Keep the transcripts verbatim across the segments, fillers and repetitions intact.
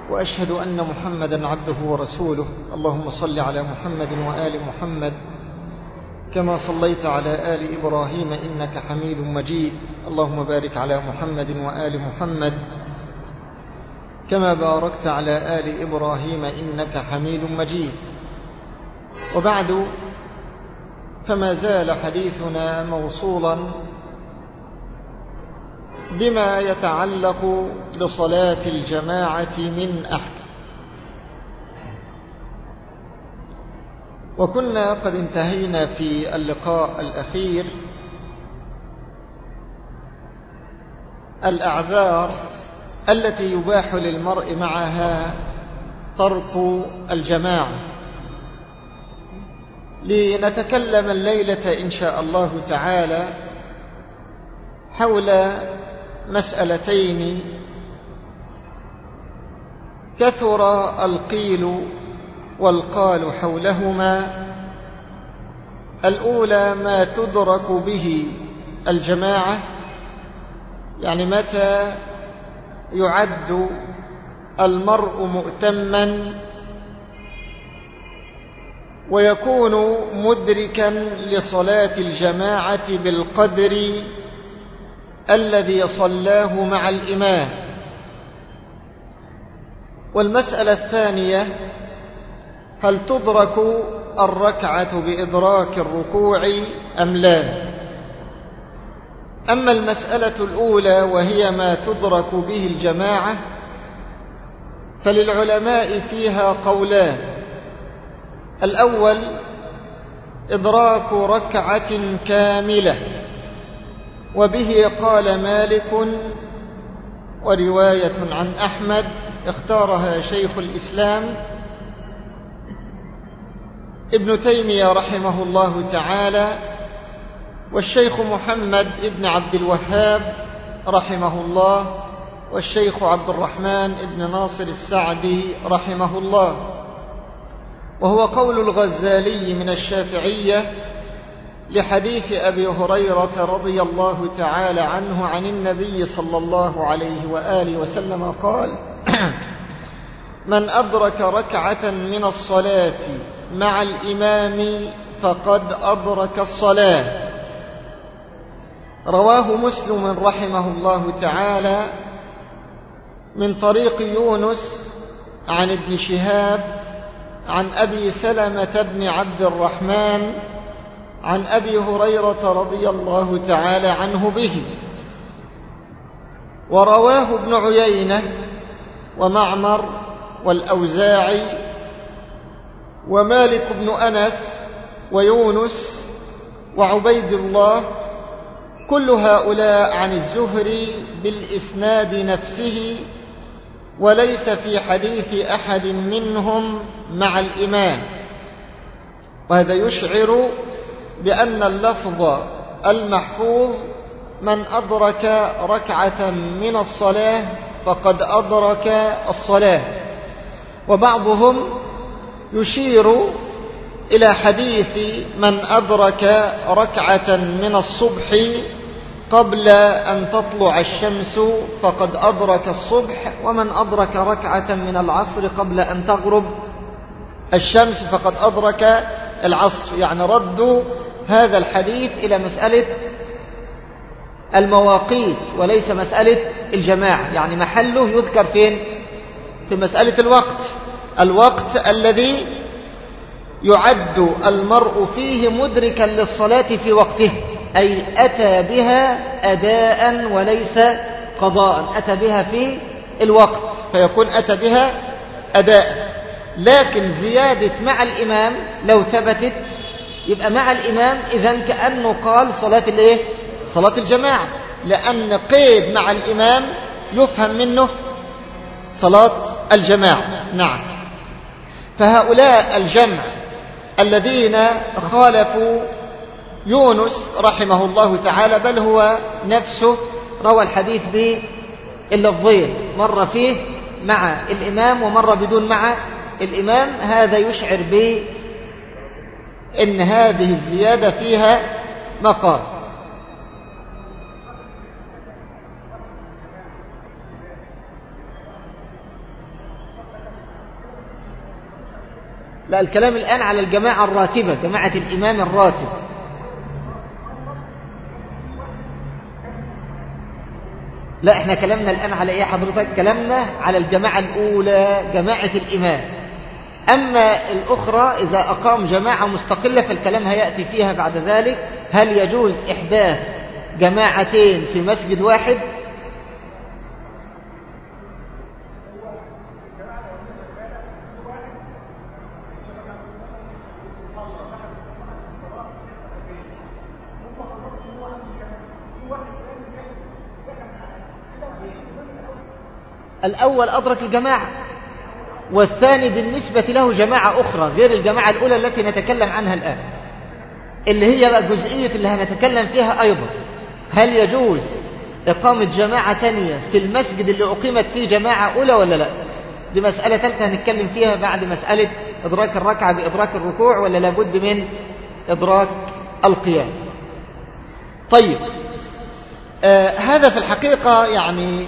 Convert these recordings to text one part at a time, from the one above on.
وأشهد أن محمدا عبده ورسوله. اللهم صل على محمد وآل محمد كما صليت على آل إبراهيم إنك حميد مجيد. اللهم بارك على محمد وآل محمد كما باركت على آل إبراهيم إنك حميد مجيد. وبعد، فما زال حديثنا موصولا بما يتعلق بصلاة الجماعة من أحكام، وكنا قد انتهينا في اللقاء الأخير الأعذار التي يباح للمرء معها ترك الجماعة، لنتكلم الليلة إن شاء الله تعالى حول مسألتين كثر القيل والقال حولهما. الأولى ما تدرك به الجماعة، يعني متى يعد المرء مؤتما ويكون مدركا لصلاة الجماعة بالقدر الذي صلاه مع الإمام. والمسألة الثانية، هل تدرك الركعة بإدراك الركوع أم لا؟ أما المسألة الأولى وهي ما تدرك به الجماعة، فللعلماء فيها قولان. الأول إدراك ركعة كاملة، وبه قال مالك ورواية عن أحمد اختارها شيخ الإسلام ابن تيمية رحمه الله تعالى، والشيخ محمد ابن عبد الوهاب رحمه الله، والشيخ عبد الرحمن ابن ناصر السعدي رحمه الله. وهو قول الغزالي من الشافعية لحديث أبي هريرة رضي الله تعالى عنه عن النبي صلى الله عليه وآله وسلم قال: من أدرك ركعة من الصلاة مع الإمام فقد أدرك الصلاة. رواه مسلم رحمه الله تعالى من طريق يونس عن ابن شهاب عن أبي سلمة بن عبد الرحمن عن أبي هريرة رضي الله تعالى عنه به. ورواه ابن عيينة ومعمر والأوزاعي ومالك بن أنس ويونس وعبيد الله، كل هؤلاء عن الزهري بالإسناد نفسه، وليس في حديث أحد منهم مع الإمام. وهذا يشعر بأن اللفظ المحفوظ من أدرك ركعة من الصلاة فقد أدرك الصلاة. وبعضهم يشير إلى حديث من أدرك ركعة من الصبح قبل أن تطلع الشمس فقد أدرك الصبح، ومن أدرك ركعة من العصر قبل أن تغرب الشمس فقد أدرك العصر. يعني ردوا هذا الحديث إلى مسألة المواقيت وليس مسألة الجماعة، يعني محله يذكر فين؟ في مسألة الوقت، الوقت الذي يعد المرء فيه مدركا للصلاة في وقته، أي أتى بها أداء وليس قضاء، أتى بها في الوقت فيكون أتى بها أداء. لكن زيادة مع الإمام لو ثبتت يبقى مع الإمام، إذن كأنه قال صلاة الإيه؟ صلاة الجماعة، لأن قيد مع الإمام يفهم منه صلاة الجماعة. نعم. فهؤلاء الجمع الذين خالفوا يونس رحمه الله تعالى، بل هو نفسه روى الحديث باللفظين، مرة فيه مع الإمام ومرة بدون مع الإمام، هذا يشعر بأن هذه الزيادة فيها مقال. لا، الكلام الآن على الجماعة الراتبة، جماعة الإمام الراتب. لا، احنا كلامنا الآن على ايه حضرتك؟ كلامنا على الجماعة الأولى، جماعة الإمام. أما الأخرى إذا أقام جماعة مستقلة فالكلام هيأتي فيها بعد ذلك. هل يجوز إحداث جماعتين في مسجد واحد؟ الأول أدرك الجماعة، والثاني بالنسبة له جماعة أخرى غير الجماعة الأولى التي نتكلم عنها الآن، اللي هي بقى جزئية اللي هنتكلم فيها أيضا. هل يجوز إقامة جماعة تانية في المسجد اللي أقيمت فيه جماعة أولى ولا لا؟ دي مسألة ثالثة هنتكلم فيها بعد مسألة إدراك الركعة بإدراك الركوع ولا لابد من إدراك القيام. طيب، آه هذا في الحقيقة يعني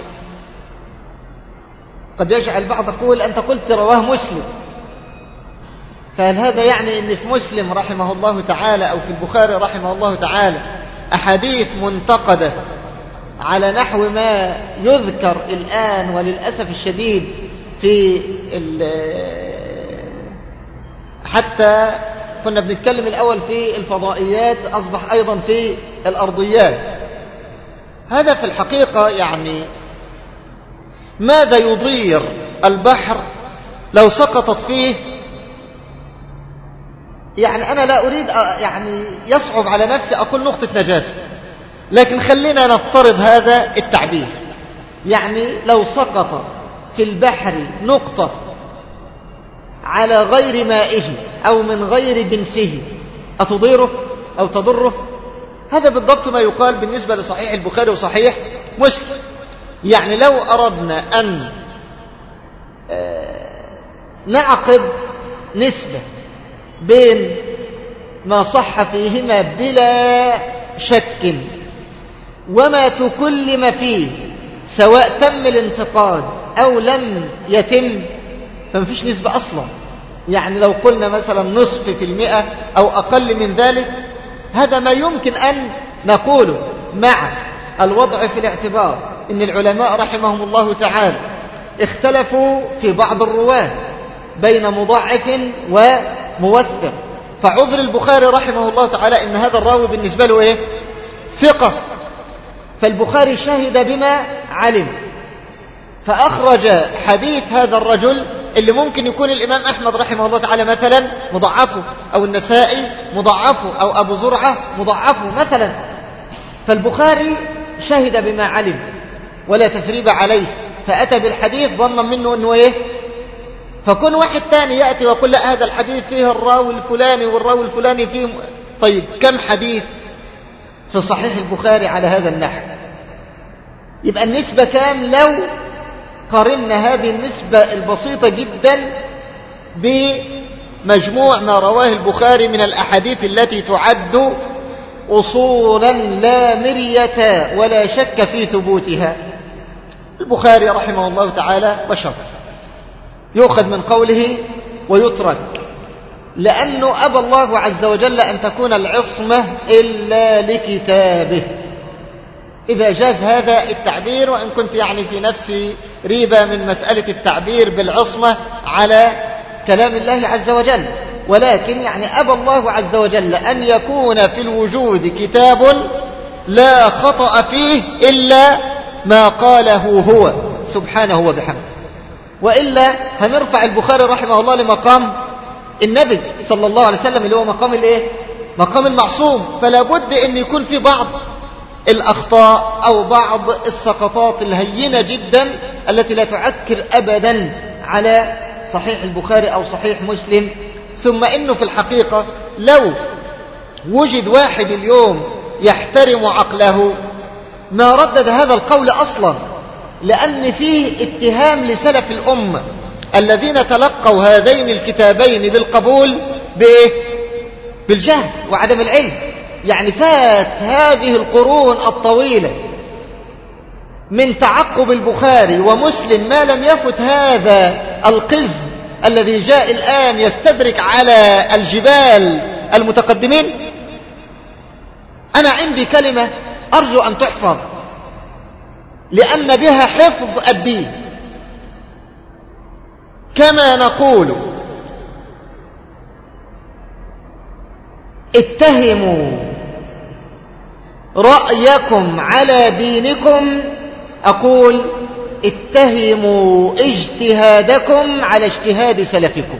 قد يجعل بعض يقول أنت قلت رواه مسلم، فهل هذا يعني أن في مسلم رحمه الله تعالى أو في البخاري رحمه الله تعالى أحاديث منتقدة على نحو ما يذكر الآن وللأسف الشديد في حتى كنا بنتكلم الأول في الفضائيات، أصبح أيضا في الأرضيات. هذا في الحقيقة يعني ماذا يضير البحر لو سقطت فيه؟ يعني أنا لا أريد يعني يصعب على نفسي أقول نقطة نجاسة، لكن خلينا نفترض هذا التعبير. يعني لو سقط في البحر نقطة على غير مائه أو من غير جنسه أتضيره أو تضره؟ هذا بالضبط ما يقال بالنسبة لصحيح البخاري وصحيح مسلم. يعني لو أردنا أن نعقد نسبة بين ما صح فيهما بلا شك وما تكلم فيه سواء تم الانتقاد أو لم يتم، فمفيش نسبة أصلا. يعني لو قلنا مثلا نصف في المئة أو أقل من ذلك، هذا ما يمكن أن نقوله، مع الوضع في الاعتبار إن العلماء رحمهم الله تعالى اختلفوا في بعض الرواة بين مضاعف وموثق. فعذر البخاري رحمه الله تعالى إن هذا الراوي بالنسبة له إيه؟ ثقة، فالبخاري شهد بما علم فأخرج حديث هذا الرجل اللي ممكن يكون الإمام أحمد رحمه الله تعالى مثلا مضاعفه، أو النسائي مضاعفه، أو أبو زرعة مضاعفه مثلا. فالبخاري شهد بما علم ولا تثريب عليه، فأتى بالحديث ظنا منه أنه إيه؟ فكون واحد تاني يأتي ويقول لا هذا الحديث فيه الراوي الفلاني والراوي الفلاني فيه. طيب كم حديث في صحيح البخاري على هذا النحو؟ يبقى النسبة كام لو قارنا هذه النسبة البسيطة جدا بمجموع ما رواه البخاري من الأحاديث التي تعد أصولا لا مرية ولا شك في ثبوتها. البخاري رحمه الله تعالى بشر يؤخذ من قوله ويترك، لأنه أبى الله عز وجل أن تكون العصمة إلا لكتابه، إذا جاز هذا التعبير، وإن كنت يعني في نفسي ريبة من مسألة التعبير بالعصمة على كلام الله عز وجل، ولكن يعني أبى الله عز وجل أن يكون في الوجود كتاب لا خطأ فيه إلا ما قاله هو سبحانه وبحمده، وإلا هنرفع البخاري رحمه الله لمقام النبي صلى الله عليه وسلم اللي هو مقام الايه؟ مقام المعصوم. فلا بد ان يكون في بعض الاخطاء او بعض السقطات الهينة جدا التي لا تعكر ابدا على صحيح البخاري او صحيح مسلم. ثم انه في الحقيقة لو وجد واحد اليوم يحترم عقله ما ردد هذا القول اصلا، لان فيه اتهام لسلف الامة الذين تلقوا هذين الكتابين بالقبول بإيه؟ بالجهل وعدم العلم. يعني فات هذه القرون الطويلة من تعقب البخاري ومسلم ما لم يفت هذا القزم الذي جاء الآن يستدرك على الجبال المتقدمين؟ أنا عندي كلمة أرجو أن تحفظ، لأن بها حفظ الدين. كما نقول اتهموا رأيكم على دينكم، أقول اتهموا اجتهادكم على اجتهاد سلفكم.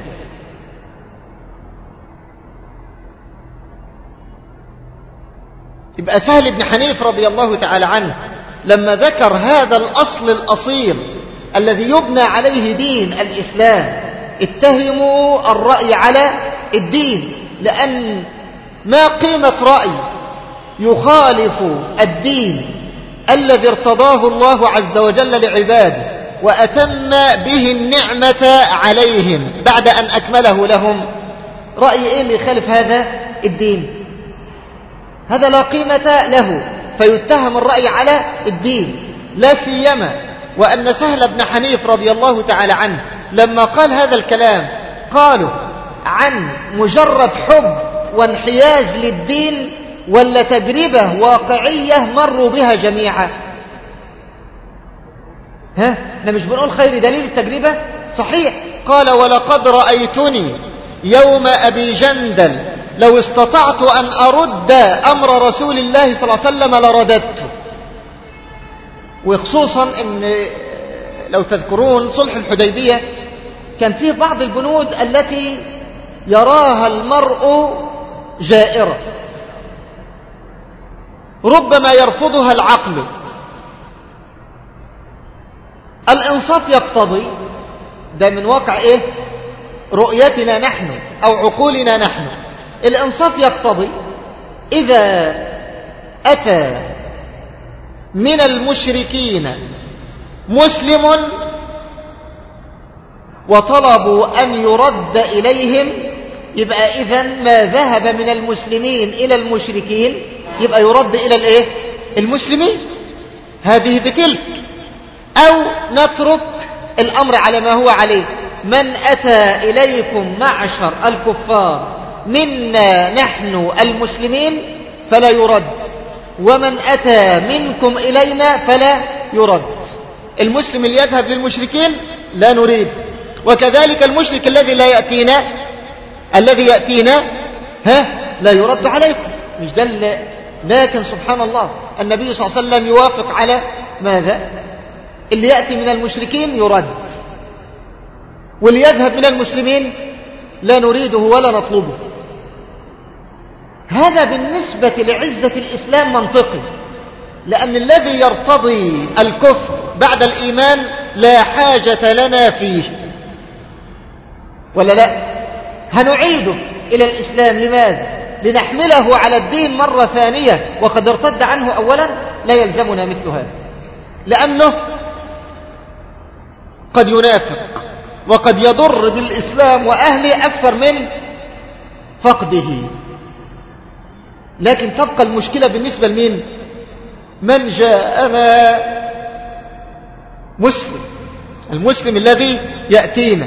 يبقى سهل بن حنيف رضي الله تعالى عنه لما ذكر هذا الأصل الأصيل الذي يبنى عليه دين الإسلام، اتهموا الرأي على الدين، لأن ما قيمة رأي يخالف الدين الذي ارتضاه الله عز وجل لعباده وأتم به النعمة عليهم بعد أن أكمله لهم؟ رأي إيه اللي يخالف هذا الدين؟ هذا لا قيمة له، فيتهم الرأي على الدين. لا سيما وأن سهل بن حنيف رضي الله تعالى عنه لما قال هذا الكلام قالوا عن مجرد حب وانحياز للدين ولا تجربة واقعية مروا بها جميعا؟ ها احنا مش بنقول خير دليل التجربة؟ صحيح. قال ولقد رأيتني يوم أبي جندل لو استطعت أن أرد أمر رسول الله صلى الله عليه وسلم لرددته. وخصوصا أن لو تذكرون صلح الحديبية كان فيه بعض البنود التي يراها المرء جائرة ربما يرفضها العقل. الإنصاف يقتضي، ده من واقع إيه؟ رؤيتنا نحن أو عقولنا نحن. الإنصاف يقتضي إذا أتى من المشركين مسلم وطلبوا أن يرد إليهم، يبقى إذن ما ذهب من المسلمين إلى المشركين يبقى يرد إلى الإيه؟ المسلمين. هذه بتلك. أو نترك الأمر على ما هو عليه. من أتى إليكم معشر الكفار منا نحن المسلمين فلا يرد، ومن أتى منكم إلينا فلا يرد. المسلم اللي يذهب للمشركين لا نريد، وكذلك المشرك الذي لا يأتينا الذي يأتينا ها لا يرد عليكم. مش دل. لكن سبحان الله النبي صلى الله عليه وسلم يوافق على ماذا؟ اللي يأتي من المشركين يرد، واللي يذهب من المسلمين لا نريده ولا نطلبه. هذا بالنسبة لعزة الإسلام منطقي، لأن الذي يرتضي الكفر بعد الإيمان لا حاجة لنا فيه، ولا لا؟ هنعيده إلى الإسلام. لماذا؟ لنحمله على الدين مرة ثانية وقد ارتد عنه أولا. لا يلزمنا مثل هذا، لأنه قد ينافق وقد يضر بالإسلام وأهله أكثر من فقده. لكن تبقى المشكلة بالنسبة لمين؟ من جاءنا مسلم، المسلم الذي يأتينا.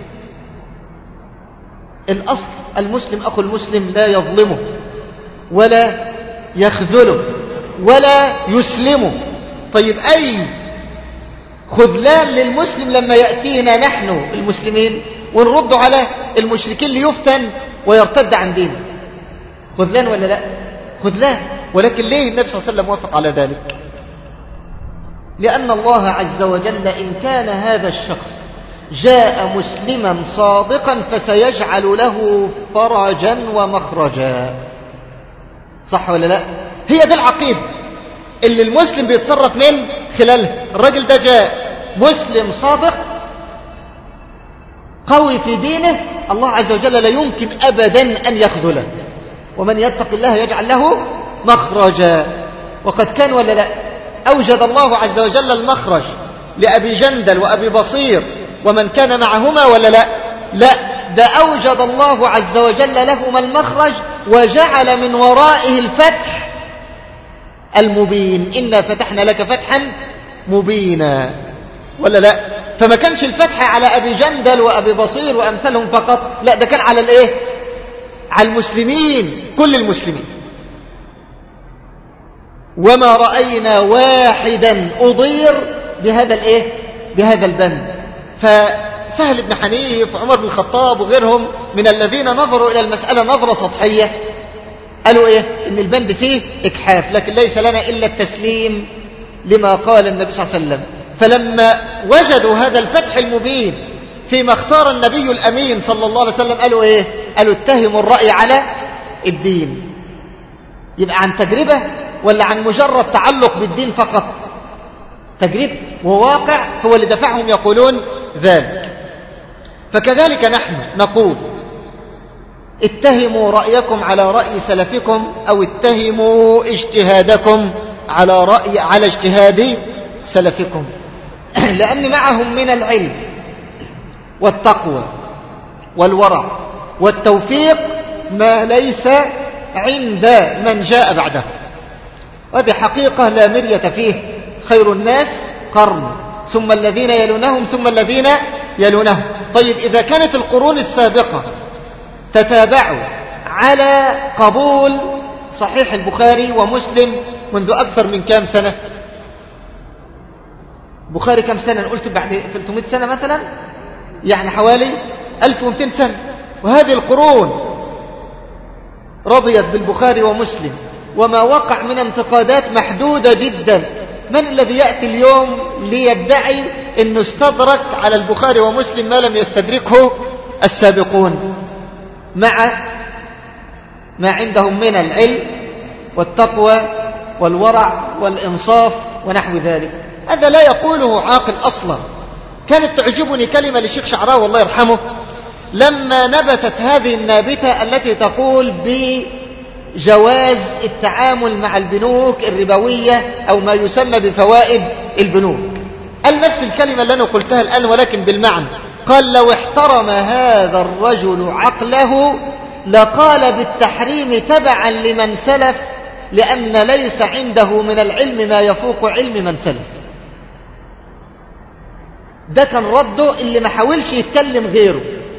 الأصل المسلم أخو المسلم لا يظلمه ولا يخذله ولا يسلمه. طيب أي خذلان للمسلم لما يأتينا نحن المسلمين ونرد على المشركين ليفتن ويرتد عن دينه؟ خذلان ولا لا؟ خذلان. ولكن ليه النبي صلى الله عليه وسلم وافق على ذلك؟ لأن الله عز وجل إن كان هذا الشخص جاء مسلما صادقا فسيجعل له فرجا ومخرجا. صح ولا لا؟ هي دي العقيدة اللي المسلم بيتصرف من خلالها. الرجل ده جاء مسلم صادق قوي في دينه، الله عز وجل لا يمكن أبدا أن يخذله. ومن يتق الله يجعل له مخرجا. وقد كان ولا لا؟ أوجد الله عز وجل المخرج لأبي جندل وأبي بصير ومن كان معهما ولا لا؟ لا، ده أوجد الله عز وجل لهما المخرج وجعل من ورائه الفتح المبين. إنا فتحنا لك فتحا مبينا ولا لا؟ فما كانش الفتح على أبي جندل وأبي بصير وأمثالهم فقط، لا ده كان على الإيه؟ على المسلمين، كل المسلمين. وما رأينا واحدا أضير بهذا الإيه؟ بهذا البند. فسهل بن حنيف وعمر بن الخطاب وغيرهم من الذين نظروا إلى المسألة نظرة سطحية قالوا إيه؟ إن البند فيه إكحاف، لكن ليس لنا إلا التسليم لما قال النبي صلى الله عليه وسلم. فلما وجدوا هذا الفتح المبين فيما اختار النبي الأمين صلى الله عليه وسلم قالوا إيه؟ قالوا اتهموا الرأي على الدين. يبقى عن تجربة ولا عن مجرد تعلق بالدين فقط؟ تجربة وواقع هو اللي دفعهم يقولون ذلك. فكذلك نحن نقول اتهموا رأيكم على رأي سلفكم، أو اتهموا اجتهادكم على رأي على اجتهاد سلفكم، لأن معهم من العلم والتقوى والورع والتوفيق ما ليس عند من جاء بعده. وهذه حقيقة لا مرية فيه. خير الناس قرن، ثم الذين يلونهم، ثم الذين يلونهم. طيب إذا كانت القرون السابقة تتابعوا على قبول صحيح البخاري ومسلم منذ أكثر من كام سنة؟ بخاري كم سنة؟ قلت بعد ثلاثمائة سنة مثلا، يعني حوالي ألف ومئتين سنة. وهذه القرون رضيت بالبخاري ومسلم، وما وقع من انتقادات محدودة جدا. من الذي يأتي اليوم ليدعي أنه استدرك على البخاري ومسلم ما لم يستدركه السابقون، مع ما عندهم من العلم والتقوى والورع والإنصاف ونحو ذلك؟ هذا لا يقوله عاقل أصلا. كانت تعجبني كلمة للشيخ شعراوي الله يرحمه لما نبتت هذه النابتة التي تقول بجواز التعامل مع البنوك الربوية أو ما يسمى بفوائد البنوك. قال نفس الكلمة اللي أنا قلتها الآن ولكن بالمعنى. قال لو احترم هذا الرجل عقله لقال بالتحريم تبعا لمن سلف، لأن ليس عنده من العلم ما يفوق علم من سلف. ده كان رده اللي ما حاولش يتكلم غيره.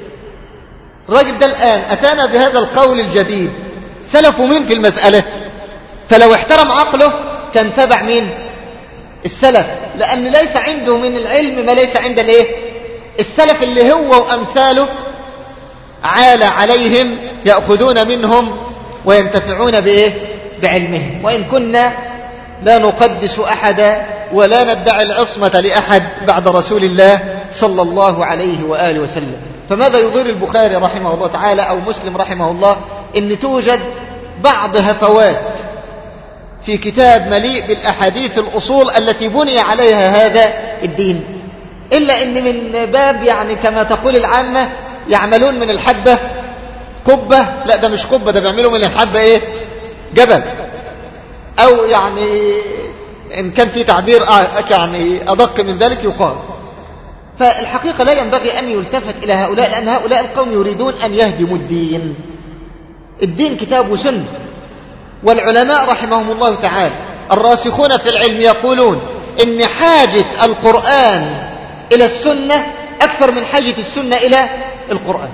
الراجل ده الآن أتانا بهذا القول الجديد، سلفوا مين في المسألة؟ فلو احترم عقله كان تبع مين؟ السلف، لأن ليس عنده من العلم ما ليس عند الايه؟ السلف اللي هو وأمثاله عال عليهم يأخذون منهم وينتفعون بإيه؟ بعلمهم. وإن كنا لا نقدس أحدا ولا ندعي العصمة لأحد بعد رسول الله صلى الله عليه وآله وسلم. فماذا يضر البخاري رحمه الله تعالى أو مسلم رحمه الله إن توجد بعض هفوات في كتاب مليء بالأحاديث الأصول التي بني عليها هذا الدين، إلا إن من باب يعني كما تقول العامة يعملون من الحبة قبة. لا ده مش قبة، ده بيعملوا من الحبة إيه؟ جبل. أو يعني إن كان في تعبير يعني أدق من ذلك يقال. فالحقيقة لا ينبغي أن يلتفت إلى هؤلاء، لأن هؤلاء القوم يريدون أن يهدموا الدين. الدين كتاب وسنة، والعلماء رحمهم الله تعالى الراسخون في العلم يقولون إن حاجة القرآن إلى السنة أكثر من حاجة السنة إلى القرآن.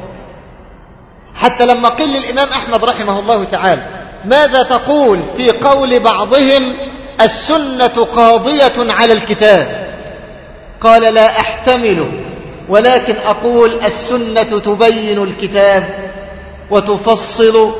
حتى لما قيل للإمام أحمد رحمه الله تعالى ماذا تقول في قول بعضهم السنة قاضية على الكتاب؟ قال لا أحتمل، ولكن أقول السنة تبين الكتاب وتفصل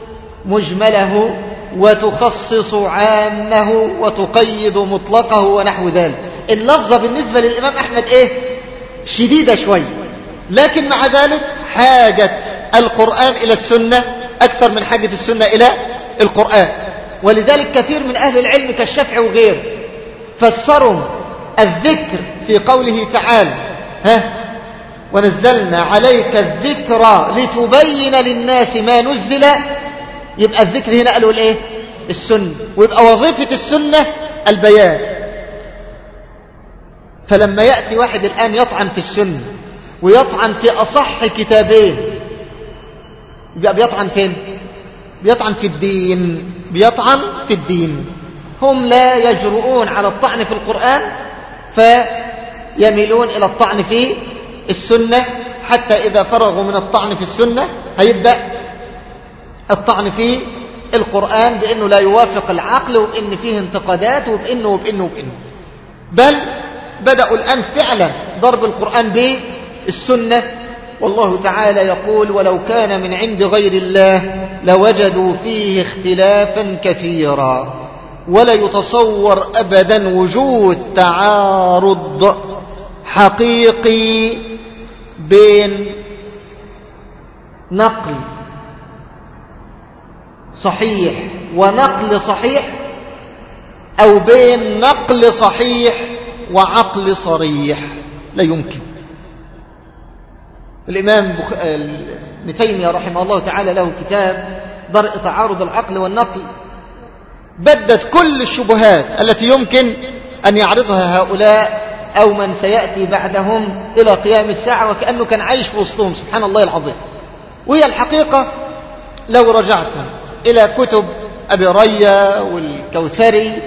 مجمله وتخصص عامه وتقيد مطلقه ونحو ذلك. اللفظة بالنسبة للإمام أحمد إيه؟ شديدة شوي، لكن مع ذلك حاجة القرآن إلى السنة أكثر من حاجة السنة إلى القرآن. ولذلك كثير من أهل العلم كالشافعي وغيره فسروا الذكر في قوله تعالى ها ونزلنا عليك الذكر لتبين للناس ما نزل. يبقى الذكر هنا قالوا الايه؟ السنة، ويبقى وظيفة السنة البيان. فلما يأتي واحد الآن يطعن في السنة ويطعن في أصح كتابين، يبقى بيطعن فين؟ بيطعن في الدين، بيطعن في الدين. هم لا يجرؤون على الطعن في القرآن يميلون إلى الطعن في السنة، حتى إذا فرغوا من الطعن في السنة هيبدأ الطعن في القرآن بأنه لا يوافق العقل، وبأن فيه انتقادات، وبأنه وبأنه وبأنه بل بدأوا الآن فعلا ضرب القرآن بالسنة. والله تعالى يقول: ولو كان من عند غير الله لوجدوا فيه اختلافا كثيرا ولا يتصور أبدا وجود تعارض حقيقي بين نقل صحيح ونقل صحيح، أو بين نقل صحيح وعقل صريح، لا يمكن. الإمام بخ... ابن تيمية رحمه الله تعالى له كتاب درء تعارض العقل والنقل، بدت كل الشبهات التي يمكن أن يعرضها هؤلاء أو من سيأتي بعدهم إلى قيام الساعة، وكأنه كان عايش في وسطهم، سبحان الله العظيم. وهي الحقيقة لو رجعت إلى كتب أبي ريا والكوثري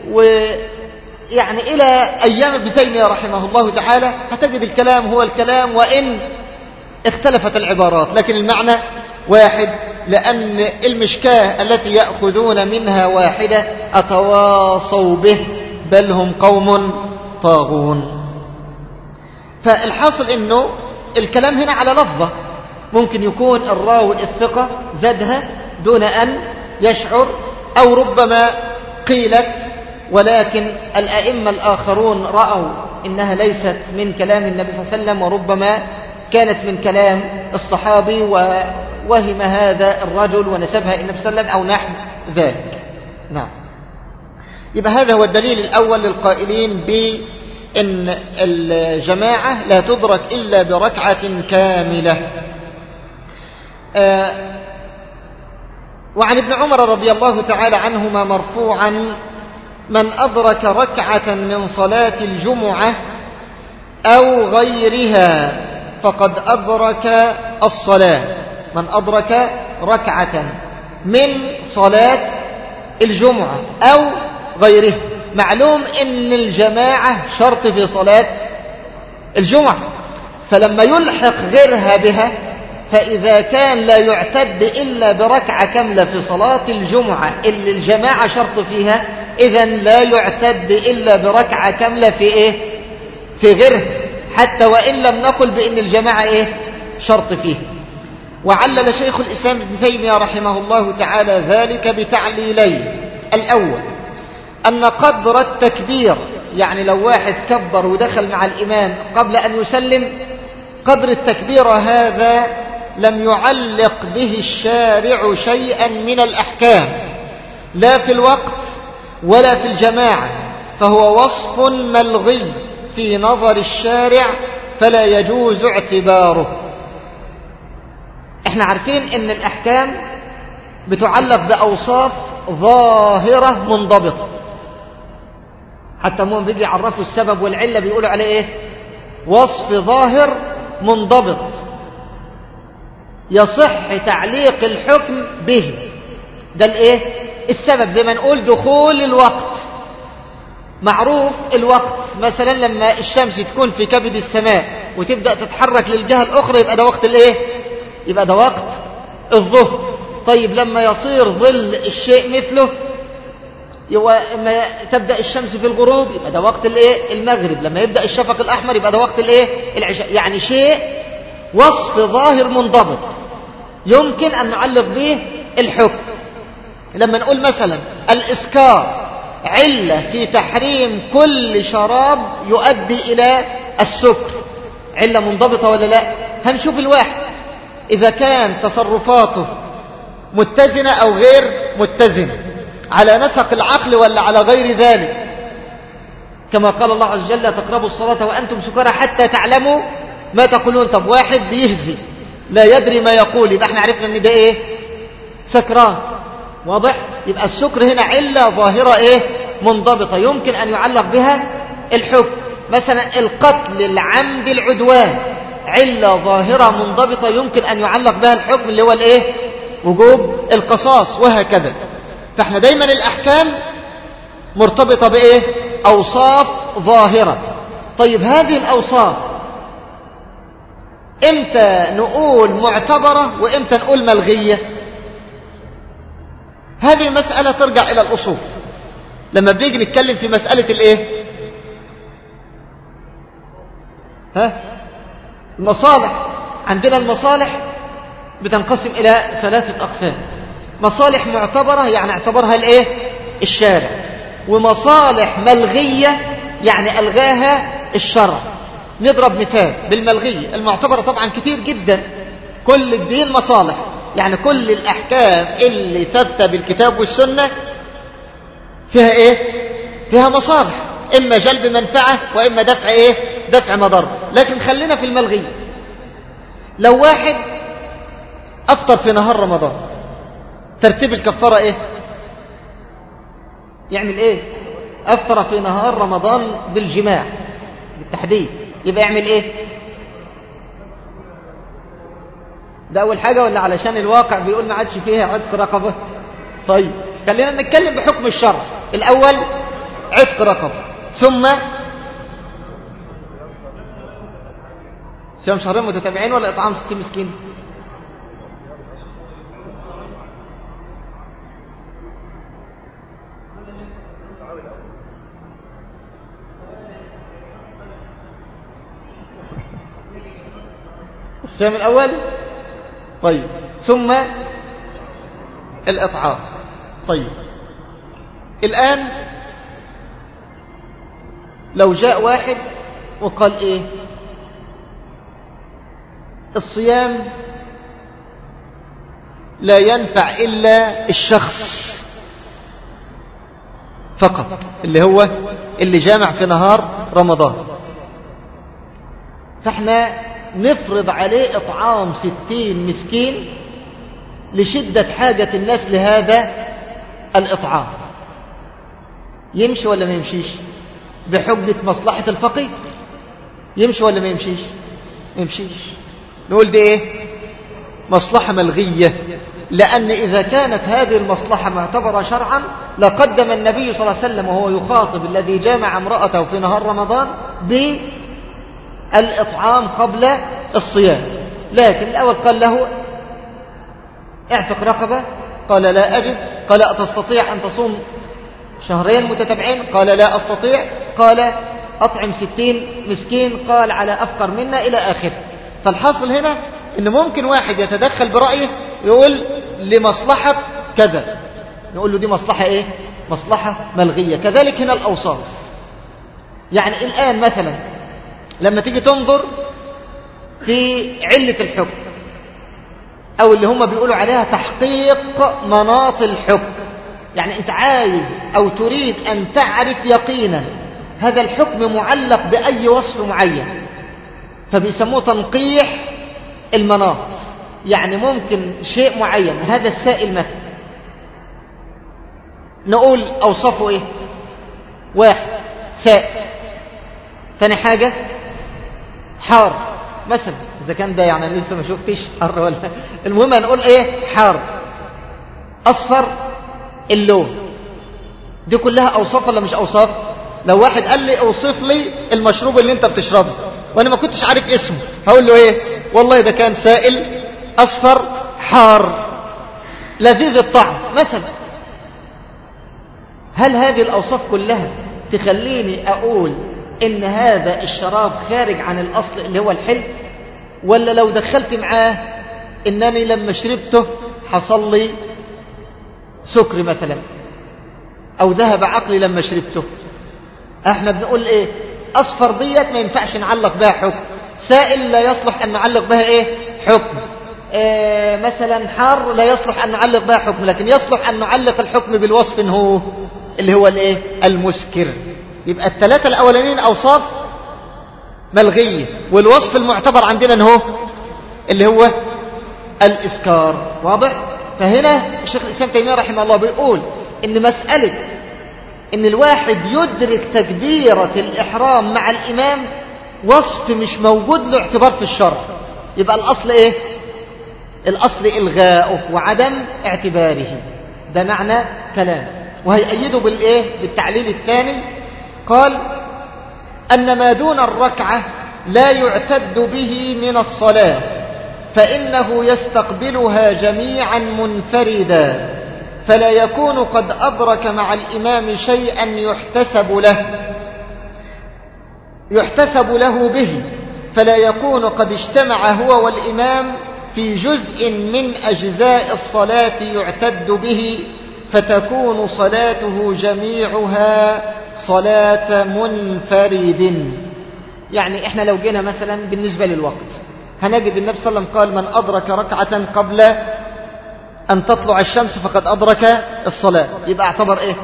ويعني إلى أيام ابن تيمية رحمه الله تعالى، هتجد الكلام هو الكلام وإن اختلفت العبارات، لكن المعنى واحد، لأن المشكاة التي يأخذون منها واحدة: أتواصوا به بل هم قوم طاغون. فالحاصل أنه الكلام هنا على لفظة، ممكن يكون الراوي الثقة زادها دون أن يشعر، أو ربما قيلت ولكن الأئمة الآخرون رأوا إنها ليست من كلام النبي صلى الله عليه وسلم، وربما كانت من كلام الصحابي ووهم هذا الرجل ونسبها إلى النبي صلى الله عليه وسلم أو نحو ذلك. نعم. يبقى هذا هو الدليل الأول للقائلين بأن الجماعة لا تدرك إلا بركعة كاملة. آه وعن ابن عمر رضي الله تعالى عنهما مرفوعا: من أدرك ركعة من صلاة الجمعة أو غيرها فقد أدرك الصلاة. من أدرك ركعة من صلاة الجمعة أو غيرها. معلوم أن الجماعة شرط في صلاة الجمعة، فلما يلحق غيرها بها، فإذا كان لا يعتد إلا بركعة كاملة في صلاة الجمعة اللي الجماعة شرط فيها، إذن لا يعتد إلا بركعة كاملة في إيه؟ في غيرها، حتى وإن لم نقل بأن الجماعة إيه؟ شرط فيها. وعلل شيخ الإسلام ابن تيمية رحمه الله تعالى ذلك بتعليلين: الأول أن قدر التكبير، يعني لو واحد كبر ودخل مع الإمام قبل أن يسلم، قدر التكبير هذا لم يعلق به الشارع شيئا من الأحكام، لا في الوقت ولا في الجماعة، فهو وصف ملغي في نظر الشارع فلا يجوز اعتباره. احنا عارفين ان الأحكام بتعلق بأوصاف ظاهرة منضبطة، حتى هم بيجي يعرفوا السبب والعلة بيقولوا عليه ايه؟ وصف ظاهر منضبط يصح تعليق الحكم به. ده الايه؟ السبب. زي ما نقول دخول الوقت، معروف الوقت مثلا لما الشمس تكون في كبد السماء وتبدأ تتحرك للجهة الأخرى، يبقى ده وقت الايه؟ يبقى ده وقت الظهر. طيب لما يصير ظل الشيء مثله، لما تبدأ الشمس في الغروب، يبقى ده وقت الايه؟ المغرب. لما يبدأ الشفق الأحمر، يبقى ده وقت الايه؟ العشاء. يعني شيء وصف ظاهر منضبط يمكن أن نعلق به الحكم. لما نقول مثلا الإسكار علة في تحريم كل شراب يؤدي إلى السكر، علة منضبطة ولا لا؟ هنشوف الواحد إذا كان تصرفاته متزنة أو غير متزنة، على نسق العقل ولا على غير ذلك، كما قال الله عز وجل: لا تقربوا الصلاة وأنتم سكارى حتى تعلموا ما تقولون. طب واحد بيهزي لا يدري ما يقول، يبقى احنا عرفنا ان ده ايه؟ سكران. واضح؟ يبقى السكر هنا علة ظاهرة ايه؟ منضبطة يمكن ان يعلق بها الحكم. مثلا القتل العمد العدوان علة ظاهرة منضبطة يمكن ان يعلق بها الحكم اللي هو الايه؟ وجوب القصاص، وهكذا. فاحنا دايما الاحكام مرتبطة بايه؟ اوصاف ظاهرة طيب هذه الأوصاف امتى نقول معتبرة وامتى نقول ملغية؟ هذه مسألة ترجع إلى الأصول. لما بنيجي نتكلم في مسألة الايه ها المصالح، عندنا المصالح بتنقسم إلى ثلاثة أقسام. مصالح معتبرة يعني اعتبرها الايه الشارع، ومصالح ملغية يعني ألغاها الشرع. نضرب مثال بالملغية. المعتبرة طبعا كتير جدا، كل الدين مصالح، يعني كل الأحكام اللي ثابتة بالكتاب والسنة فيها ايه فيها مصالح، إما جلب منفعة وإما دفع ايه دفع مضر. لكن خلينا في الملغية. لو واحد أفطر في نهار رمضان، ترتيب الكفارة ايه؟ يعمل ايه؟ أفطر في نهار رمضان بالجماع بالتحديد، يبقى يعمل ايه؟ ده أول حاجة ولا علشان الواقع بيقول ما عادش فيها عتق رقبة؟ طيب خلينا نتكلم بحكم الشرع. الأول عتق رقبة، ثم صيام شهرين متتابعين ولا إطعام ستين مسكين؟ الصيام الأول. طيب ثم الإطعام. طيب الآن لو جاء واحد وقال إيه الصيام لا ينفع إلا الشخص فقط، اللي هو اللي جامع في نهار رمضان، فاحنا نفرض عليه إطعام ستين مسكين لشدة حاجة الناس لهذا الإطعام. يمشي ولا ما يمشيش؟ بحجة مصلحة الفقير يمشي ولا ما يمشيش؟ ما يمشيش. نقول دي ايه مصلحة ملغية، لأن إذا كانت هذه المصلحة معتبرة شرعا لقدم النبي صلى الله عليه وسلم وهو يخاطب الذي جامع امرأته في نهار رمضان بالإطعام قبل الصيام. لكن الأول قال له اعتق رقبة، قال لا أجد. قال أتستطيع أن تصوم شهرين متتابعين؟ قال لا أستطيع. قال أطعم ستين مسكين، قال على أفقر منا، إلى آخره. فالحاصل هنا إن ممكن واحد يتدخل برأيه يقول لمصلحة كذا، نقول له دي مصلحة إيه مصلحة ملغية. كذلك هنا الأوصاف. يعني الآن مثلا لما تيجي تنظر في علة الحكم أو اللي هم بيقولوا عليها تحقيق مناط الحكم، يعني أنت عايز أو تريد أن تعرف يقينا هذا الحكم معلق بأي وصف معين، فبيسموه تنقيح المناط. يعني ممكن شيء معين، هذا السائل مثلا نقول أوصفه إيه؟ واحد سائل، ثاني حاجة حار مثلا، إذا كان ده يعني لسه ما شفتش حر ولا المهم نقول إيه حار، أصفر اللون. دي كلها أوصاف ولا مش أوصاف؟ لو واحد قال لي اوصف لي المشروب اللي انت بتشربه وانا ما كنتش عارف اسمه، هقول له ايه؟ والله ده كان سائل اصفر حار لذيذ الطعم مثلا. هل هذه الاوصاف كلها تخليني اقول ان هذا الشراب خارج عن الاصل اللي هو الحل؟ ولا لو دخلت معاه انني لما شربته حصل لي سكر مثلا او ذهب عقلي لما شربته؟ احنا بنقول ايه؟ اصفر ديت ما ينفعش نعلق بها حكم، سائل لا يصلح ان نعلق بها ايه حكم، إيه مثلا حار لا يصلح ان نعلق بها حكم، لكن يصلح ان نعلق الحكم بالوصف هو اللي هو الايه المسكر. يبقى الثلاثه الاولانيين اوصاف ملغيه، والوصف المعتبر عندنا هو اللي هو الاسكار. واضح؟ فهنا الشيخ الاسلام تيميه رحمه الله بيقول ان مساله ان الواحد يدرك تكبيرة الإحرام مع الإمام وصف مش موجود له اعتبار في الشرع، يبقى الأصل إيه؟ الأصل إلغاؤه وعدم اعتباره. ده معنى كلام. وهيأيده بالإيه؟ بالتعليل الثاني. قال أن ما دون الركعة لا يعتد به من الصلاة، فإنه يستقبلها جميعا منفردا، فلا يكون قد أدرك مع الإمام شيئا يحتسب له يحتسب له به، فلا يكون قد اجتمع هو والإمام في جزء من أجزاء الصلاة يعتد به، فتكون صلاته جميعها صلاة منفرد. يعني احنا لو جينا مثلا بالنسبة للوقت هنجد النبي صلى الله عليه وسلم قال: من أدرك ركعة قبل أن تطلع الشمس فقد أدرك الصلاة. يبقى اعتبر ايه؟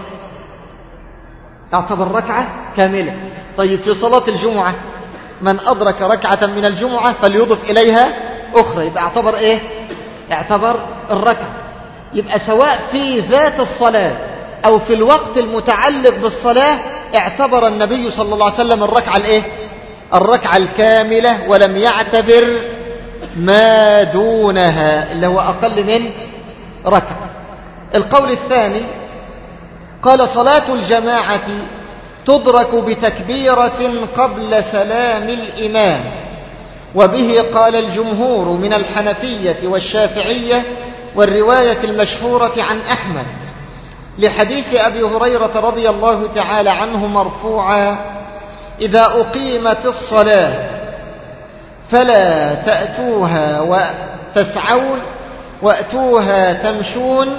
اعتبر ركعة كاملة. طيب في صلاة الجمعة من أدرك ركعة من الجمعة فليضف إليها أخرى، يبقى اعتبر ايه؟ اعتبر الركعة. يبقى سواء في ذات الصلاة أو في الوقت المتعلق بالصلاة اعتبر النبي صلى الله عليه وسلم الركعة الايه؟ الركعة الكاملة، ولم يعتبر ما دونها اللي هو أقل من ركعة. القول الثاني قال: صلاة الجماعة تدرك بتكبيرة قبل سلام الإمام، وبه قال الجمهور من الحنفية والشافعية، والرواية المشهورة عن أحمد لحديث أبي هريرة رضي الله تعالى عنه مرفوعا: إذا أقيمت الصلاة فلا تأتوها وتسعون وأتوها تمشون،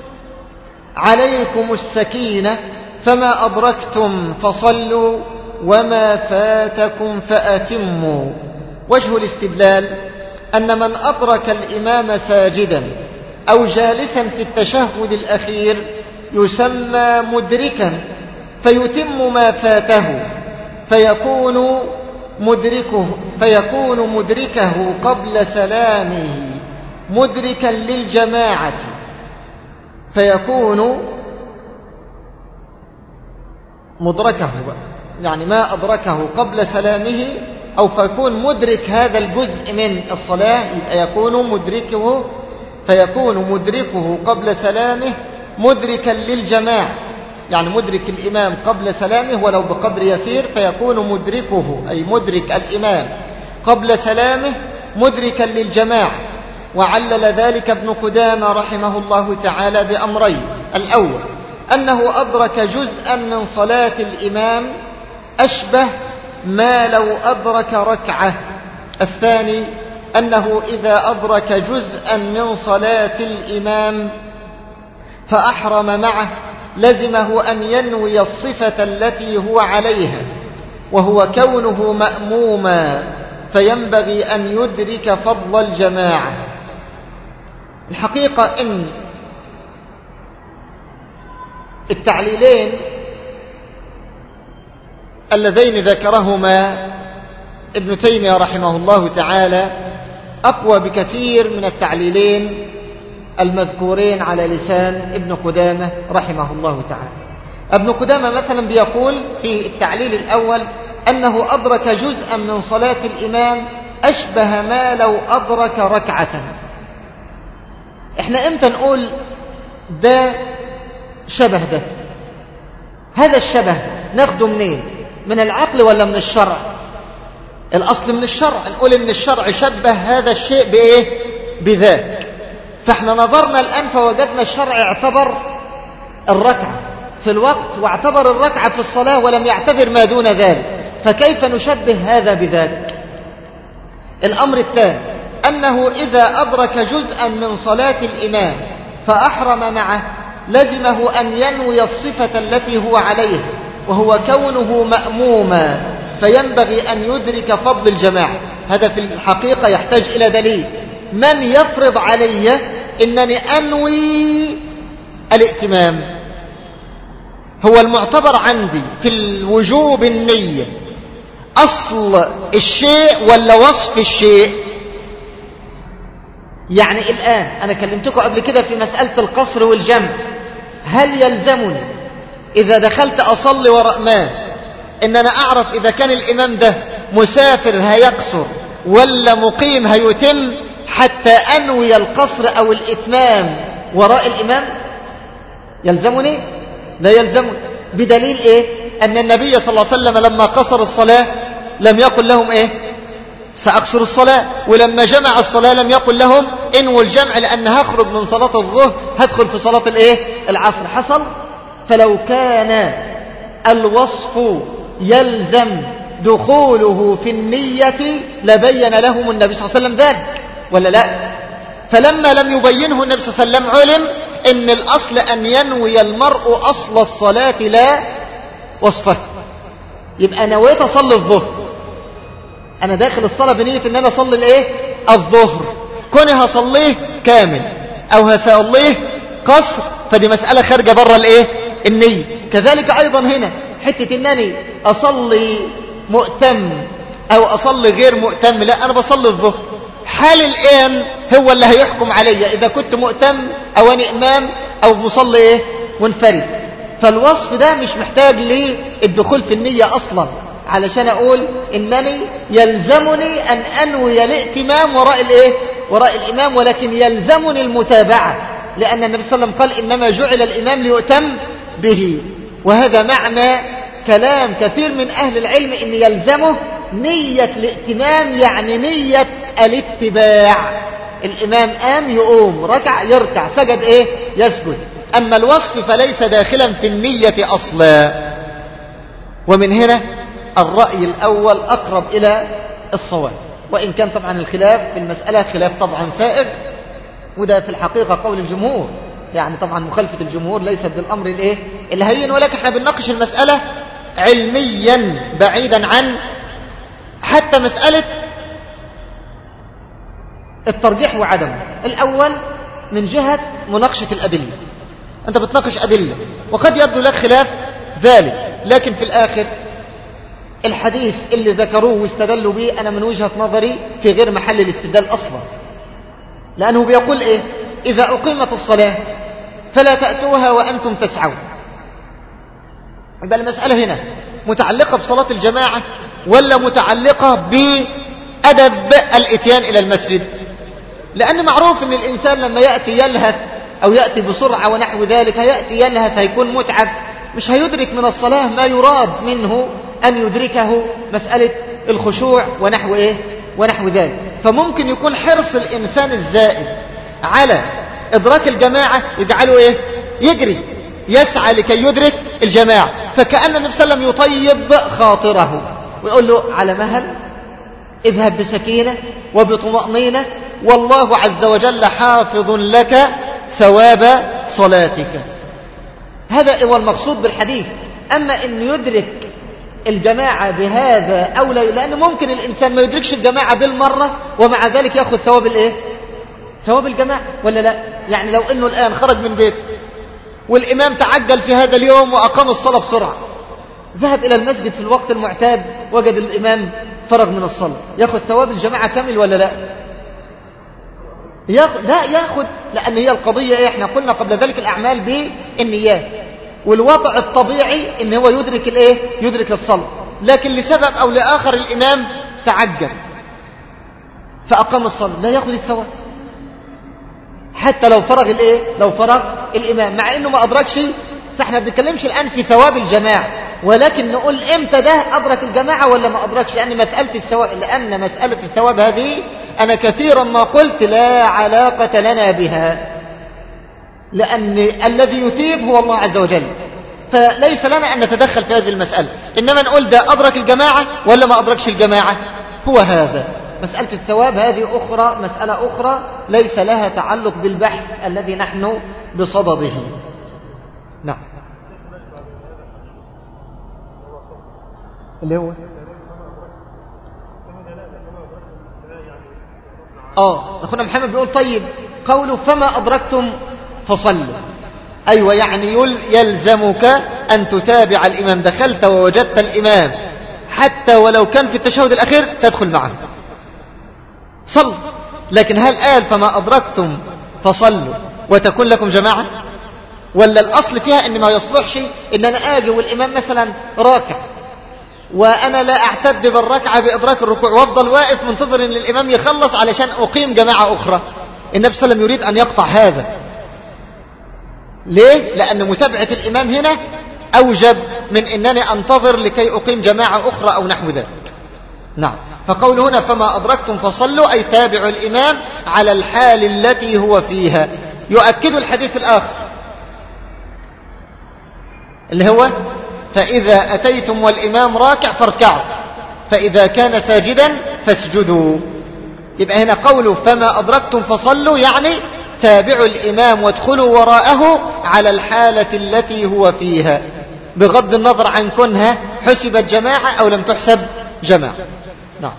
عليكم السكينة، فما أدركتم فصلوا وما فاتكم فأتموا. وجه الاستدلال أن من أدرك الإمام ساجدا أو جالسا في التشهد الأخير يسمى مدركا، فيتم ما فاته، فيكون مدركه فيكون مدركه قبل سلامه مدركا للجماعة، فيكون مدركه يعني ما أدركه قبل سلامه، أو فيكون مدرك هذا الجزء من الصلاة، يكون مدركه فيكون مدركه قبل سلامه مدركا للجماعة، يعني مدرك الإمام قبل سلامه ولو بقدر يسير، فيكون مدركه أي مدرك الإمام قبل سلامه مدركا للجماعة. وعلل ذلك ابن قدامة رحمه الله تعالى بأمرين: الأول أنه أدرك جزءا من صلاة الإمام أشبه ما لو أدرك ركعة. الثاني أنه إذا أدرك جزءا من صلاة الإمام فأحرم معه لزمه أن ينوي الصفة التي هو عليها، وهو كونه مأموما، فينبغي أن يدرك فضل الجماعة. الحقيقة أن التعليلين اللذين ذكرهما ابن تيمية رحمه الله تعالى أقوى بكثير من التعليلين المذكورين على لسان ابن قدامة رحمه الله تعالى. ابن قدامة مثلا بيقول في التعليل الأول أنه أدرك جزءا من صلاة الإمام أشبه ما لو أدرك ركعة. احنا امتى نقول ده شبه ده؟ هذا الشبه ناخده منين؟ من العقل ولا من الشرع؟ الأصل من الشرع، نقول ان الشرع شبه هذا الشيء بإيه؟ بذاك. فاحنا نظرنا الآن فوجدنا الشرع اعتبر الركعة في الوقت واعتبر الركعة في الصلاة ولم يعتبر ما دون ذلك، فكيف نشبه هذا بذاك؟ الأمر الثاني أنه إذا أدرك جزءا من صلاة الإمام فأحرم معه لزمه أن ينوي الصفة التي هو عليه، وهو كونه مأموما، فينبغي أن يدرك فضل الجماعة. هذا في الحقيقة يحتاج إلى دليل. من يفرض علي إنني أنوي الائتمام؟ هو المعتبر عندي في الوجوب النية أصل الشيء ولا وصف الشيء؟ يعني الآن أنا كلمتكم قبل كده في مسألة القصر والجمع، هل يلزمني إذا دخلت أصلي وراء ما إن أنا أعرف إذا كان الإمام ده مسافر هيقصر ولا مقيم هيتم حتى أنوي القصر أو الإتمام وراء الإمام؟ يلزمني؟ لا يلزمني. بدليل إيه؟ أن النبي صلى الله عليه وسلم لما قصر الصلاة لم يقل لهم إيه سأقصر الصلاة، ولما جمع الصلاة لم يقل لهم انووا الجمع لأن هخرج من صلاة الظهر هدخل في صلاة الإيه العصر. حصل. فلو كان الوصف يلزم دخوله في النية لبين لهم النبي صلى الله عليه وسلم ذلك ولا لا؟ فلما لم يبينه النبي صلى الله عليه وسلم علم ان الأصل أن ينوي المرء أصل الصلاة لا وصفه. يبقى نويت أصلي الظهر، أنا داخل الصلاة بنية أن أنا أصلي الإيه الظهر، كوني هصليه كامل أو هصليه قصر فدي مسألة خارجة بره الإيه النية. كذلك أيضا هنا حتة أنني أصلي مؤتم أو أصلي غير مؤتم، لا أنا بصلي الظهر، حال الآن هو اللي هيحكم علي إذا كنت مؤتم أو أنا إمام أو مصلي إيه منفرد. فالوصف ده مش محتاج للدخول في النية أصلا علشان أقول إنني يلزمني أن أنوي الائتمام وراء الإيه وراء الإمام، ولكن يلزمني المتابعة لأن النبي صلى الله عليه وسلم قال إنما جعل الإمام ليؤتم به. وهذا معنى كلام كثير من أهل العلم إن يلزمه نية الائتمام، يعني نية الاتباع. الإمام قام يقوم، ركع يركع، سجد إيه يسجد. أما الوصف فليس داخلا في النية أصلا. ومن هنا الرأي الأول أقرب إلى الصواب، وإن كان طبعا الخلاف في المسألة خلاف طبعا سائغ، وده في الحقيقة قول الجمهور، يعني طبعا مخالفة الجمهور ليست بالأمر الإيه الهين، ولكن احنا بنناقش المسألة علميا بعيدا عن حتى مسألة الترجيح وعدمه. الأول من جهة مناقشة الأدلة، أنت بتناقش أدلة وقد يبدو لك خلاف ذلك، لكن في الآخر الحديث اللي ذكروه واستدلوا به أنا من وجهة نظري في غير محل الاستدلال أصلا، لأنه بيقول إيه إذا أقيمت الصلاة فلا تأتوها وأنتم تسعون. يبقى المسألة هنا متعلقة بصلاة الجماعة ولا متعلقة بأدب الإتيان إلى المسجد؟ لأن معروف أن الإنسان لما يأتي يلهث أو يأتي بسرعة ونحو ذلك، هيأتي يلهث هيكون متعب، مش هيدرك من الصلاة ما يراد منه أن يدركه، مسألة الخشوع ونحو إيه ونحو ذلك. فممكن يكون حرص الإنسان الزائد على إدراك الجماعة يجعله إيه يجري يسعى لكي يدرك الجماعة، فكأن النبي صلى الله عليه وسلم يطيب خاطره ويقول له على مهل، اذهب بسكينة وبطمأنينة، والله عز وجل حافظ لك ثواب صلاتك. هذا هو المقصود بالحديث. أما أن يدرك الجماعة بهذا أو لا، لأن ممكن الإنسان ما يدركش الجماعة بالمرة ومع ذلك يأخذ ثواب الإيه ثواب الجماعة ولا لا؟ يعني لو أنه الآن خرج من بيته والإمام تعجل في هذا اليوم وأقام الصلاة بسرعة، ذهب إلى المسجد في الوقت المعتاد وجد الإمام فرغ من الصلاة، يأخذ ثواب الجماعة كامل ولا لا؟ ياخد لا ياخد، لأن هي القضية إيه؟ احنا قلنا قبل ذلك الأعمال بالنيات، والوضع الطبيعي ان هو يدرك الايه يدرك الصلاة، لكن لسبب او لاخر الامام تعجل فاقام الصلاة لا ياخذ الثواب حتى لو فرغ الايه لو فرغ الامام، مع انه ما ادركش. فاحنا بنتكلمش الان في ثواب الجماعة، ولكن نقول امتى ده ادرك الجماعة ولا ما ادركش، لان مسألة الثواب لان مسألة الثواب هذه انا كثيرا ما قلت لا علاقة لنا بها، لأن الذي يثيب هو الله عز وجل، فليس لنا أن نتدخل في هذه المسألة، إنما نقول ده أدرك الجماعة ولا ما أدركش الجماعة. هو هذا مسألة الثواب، هذه أخرى مسألة أخرى ليس لها تعلق بالبحث الذي نحن بصدده. نعم. اللي هو آه أخونا محمد بيقول طيب قوله فما أدركتم فصلوا، أيوة يعني يلزمك أن تتابع الإمام، دخلت ووجدت الإمام حتى ولو كان في التشهد الأخير تدخل معه صل، لكن هل قال فما أدركتم فصلوا وتكون لكم جماعة؟ ولا الأصل فيها إن ما يصلحش إن أنا آجي والإمام مثلا راكع وأنا لا أعتد بالركعة بإدراك الركوع وأفضل واقف منتظر إن الإمام يخلص علشان أقيم جماعة أخرى؟ النبي صلى الله عليه وسلم يريد أن يقطع هذا. ليه؟ لأن متابعة الإمام هنا أوجب من أنني أنتظر لكي أقيم جماعة أخرى أو نحو ذلك. نعم. فقول هنا فما أدركتم فصلوا أي تابعوا الإمام على الحال التي هو فيها. يؤكد الحديث الآخر اللي هو فإذا أتيتم والإمام راكع فاركعوا فإذا كان ساجدا فاسجدوا. يبقى هنا قوله فما أدركتم فصلوا يعني تابعوا الإمام وادخلوا وراءه على الحالة التي هو فيها، بغض النظر عن كونها حسبت جماعة أو لم تحسب جماعة. نعم.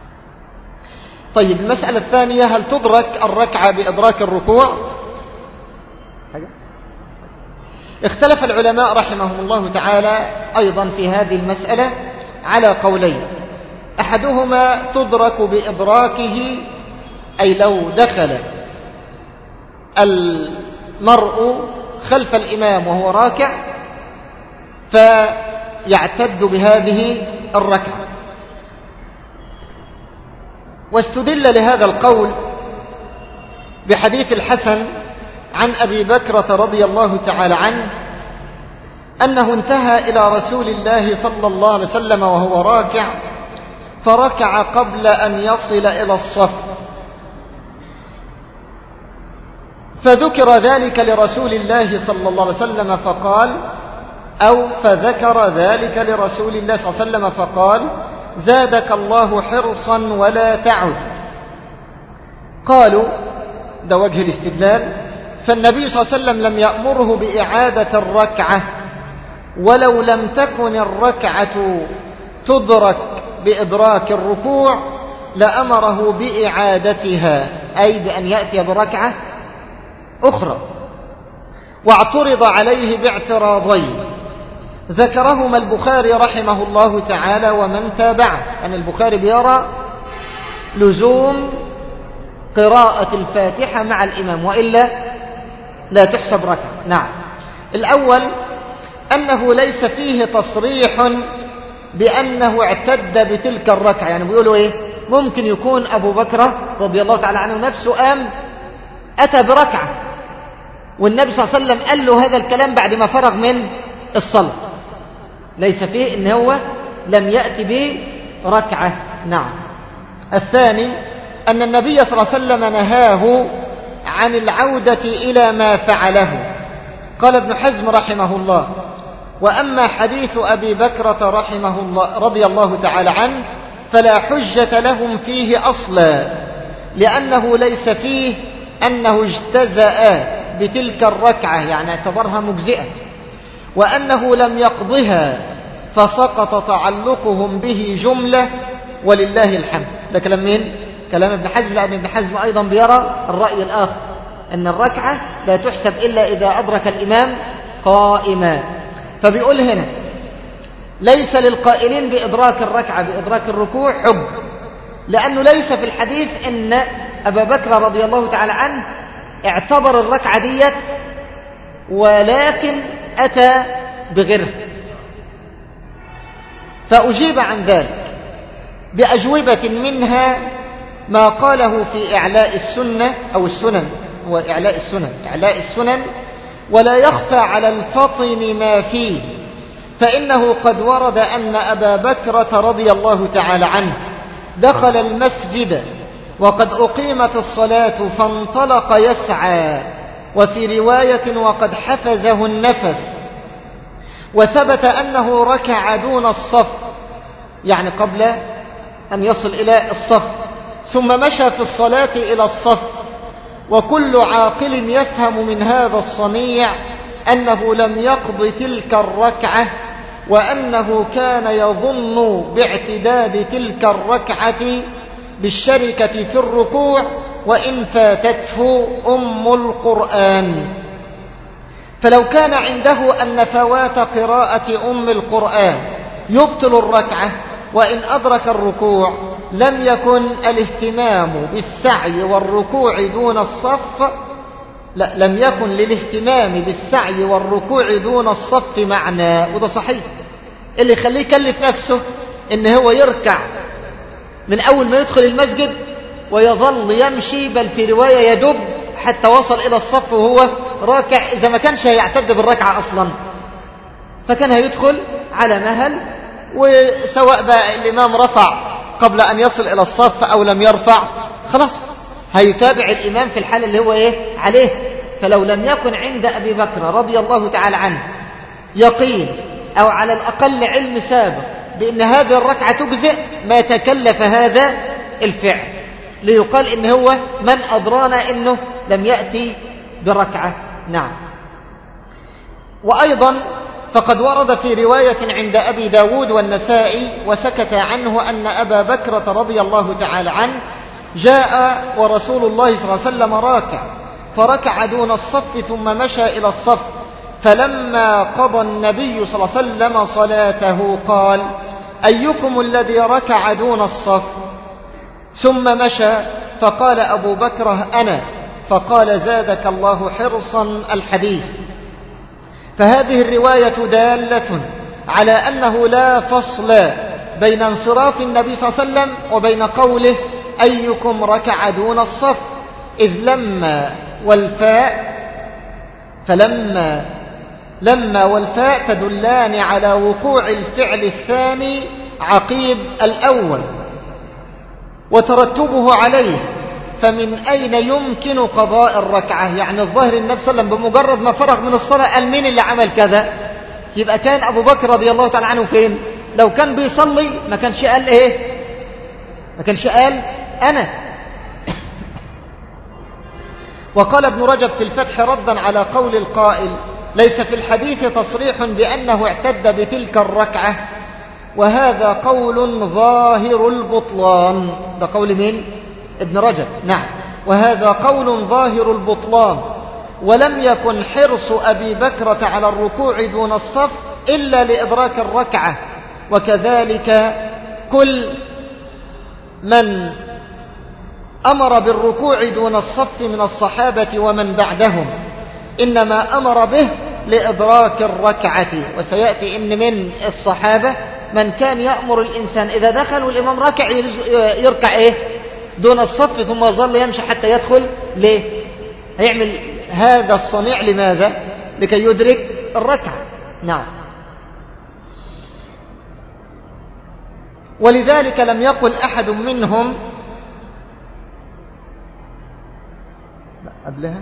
طيب المسألة الثانية هل تدرك الركعة بإدراك الركوع؟ اختلف العلماء رحمهم الله تعالى أيضا في هذه المسألة على قولين. أحدهما تدرك بإدراكه، أي لو دخل المرء خلف الإمام وهو راكع فيعتد بهذه الركعة. واستدل لهذا القول بحديث الحسن عن أبي بكرة رضي الله تعالى عنه أنه انتهى إلى رسول الله صلى الله عليه وسلم وهو راكع فركع قبل أن يصل إلى الصف، فذكر ذلك لرسول الله صلى الله عليه وسلم فقال أو فذكر ذلك لرسول الله صلى الله عليه وسلم فقال زادك الله حرصا ولا تعد. قالوا ده وجه الاستدلال، فالنبي صلى الله عليه وسلم لم يأمره بإعادة الركعة، ولو لم تكن الركعة تدرك بإدراك الركوع لأمره بإعادتها، أي بأن يأتي بركعة أخرى. واعترض عليه باعتراضين ذكرهما البخاري رحمه الله تعالى ومن تابعه، أن البخاري بيرى لزوم قراءة الفاتحة مع الإمام وإلا لا تحسب ركعة. نعم. الأول أنه ليس فيه تصريح بأنه اعتد بتلك الركعة، يعني بيقولوا إيه ممكن يكون أبو بكر رضي الله تعالى عنه نفسه قام أتى بركعة والنبي صلى الله عليه وسلم قال له هذا الكلام بعد ما فرغ من الصلاة، ليس فيه إن هو لم يأتي بركعة. نعم. الثاني أن النبي صلى الله عليه وسلم نهاه عن العودة إلى ما فعله. قال ابن حزم رحمه الله وأما حديث أبي بكرة رحمه الله رضي الله تعالى عنه فلا حجة لهم فيه أصلا، لأنه ليس فيه أنه اجتزأ بتلك الركعة يعني اعتبرها مجزئة، وأنه لم يقضها فسقط تعلقهم به جملة ولله الحمد. ده كلام مين؟ كلام ابن حزم، لأن ابن حزم أيضا بيرى الرأي الآخر أن الركعة لا تحسب إلا إذا أدرك الإمام قائما. فبيقول هنا ليس للقائلين بإدراك الركعة بإدراك الركوع حب، لأنه ليس في الحديث أن أبا بكر رضي الله تعالى عنه اعتبر الركعة ديت ولكن أتى بغيرها. فأجيب عن ذلك بأجوبة منها ما قاله في إعلاء السنة أو السنن، هو إعلاء السنن إعلاء السنن ولا يخفى على الفطن ما فيه، فإنه قد ورد أن أبا بكرة رضي الله تعالى عنه دخل المسجد وقد أقيمت الصلاة فانطلق يسعى، وفي رواية وقد حفزه النفس، وثبت أنه ركع دون الصف يعني قبل أن يصل إلى الصف، ثم مشى في الصلاة إلى الصف. وكل عاقل يفهم من هذا الصنيع أنه لم يقض تلك الركعة، وأنه كان يظن باعتداد تلك الركعة بالشركة في الركوع وإن فاتته أم القرآن. فلو كان عنده أن فوات قراءة أم القرآن يبطل الركعة وإن أدرك الركوع لم يكن الاهتمام بالسعي والركوع دون الصف لا لم يكن للاهتمام بالسعي والركوع دون الصف معنى. وده صحيح، اللي يخليه يكلف نفسه ان هو يركع من اول ما يدخل المسجد ويظل يمشي، بل في رواية يدب حتى وصل الى الصف وهو راكع، اذا ما كانش هيعتد بالركعة اصلا فكان هيدخل على مهل، وسواء بقى الإمام رفع قبل أن يصل إلى الصف أو لم يرفع خلاص هيتابع الإمام في الحالة اللي هو إيه عليه. فلو لم يكن عند أبي بكر رضي الله تعالى عنه يقين أو على الأقل علم سابق بأن هذه الركعة تجزئ ما تكلف هذا الفعل، ليقال إن هو من أدرانا إنه لم يأتي بركعة. نعم. وأيضا فقد ورد في رواية عند أبي داود والنسائي وسكت عنه أن أبا بكرة رضي الله تعالى عنه جاء ورسول الله صلى الله عليه وسلم راكع فركع دون الصف ثم مشى إلى الصف، فلما قضى النبي صلى الله عليه وسلم صلاته قال: أيكم الذي ركع دون الصف؟ ثم مشى، فقال أبو بكر: أنا. فقال: زادك الله حرصا الحديث. فهذه الرواية دالة على أنه لا فصل بين انصراف النبي صلى الله عليه وسلم وبين قوله: أيكم ركع دون الصف، إذ لما والفاء فلما لما والفاء تدلان على وقوع الفعل الثاني عقيب الأول وترتبه عليه، فمن أين يمكن قضاء الركعة؟ يعني الظاهر النبي صلى الله عليه وسلم بمجرد ما فرغ من الصلاة قال: مين اللي عمل كذا؟ يبقى كان أبو بكر رضي الله تعالى عنه فين؟ لو كان بيصلي ما كانش قال إيه؟ ما كانش قال أنا. وقال ابن رجب في الفتح ردا على قول القائل: ليس في الحديث تصريح بأنه اعتد بتلك الركعة، وهذا قول ظاهر البطلان. ده قول مين؟ ابن رجب. نعم. وهذا قول ظاهر البطلان، ولم يكن حرص أبي بكرة على الركوع دون الصف إلا لإدراك الركعة، وكذلك كل من أمر بالركوع دون الصف من الصحابة ومن بعدهم إنما أمر به لإدراك الركعة. وسيأتي إن من الصحابة من كان يأمر الإنسان إذا دخل والإمام راكع يركع إيه؟ دون الصف، ثم يظل يمشي حتى يدخل. ليه؟ هيعمل هذا الصنيع لماذا؟ لكي يدرك الركعة. نعم. ولذلك لم يقل أحد منهم قبلها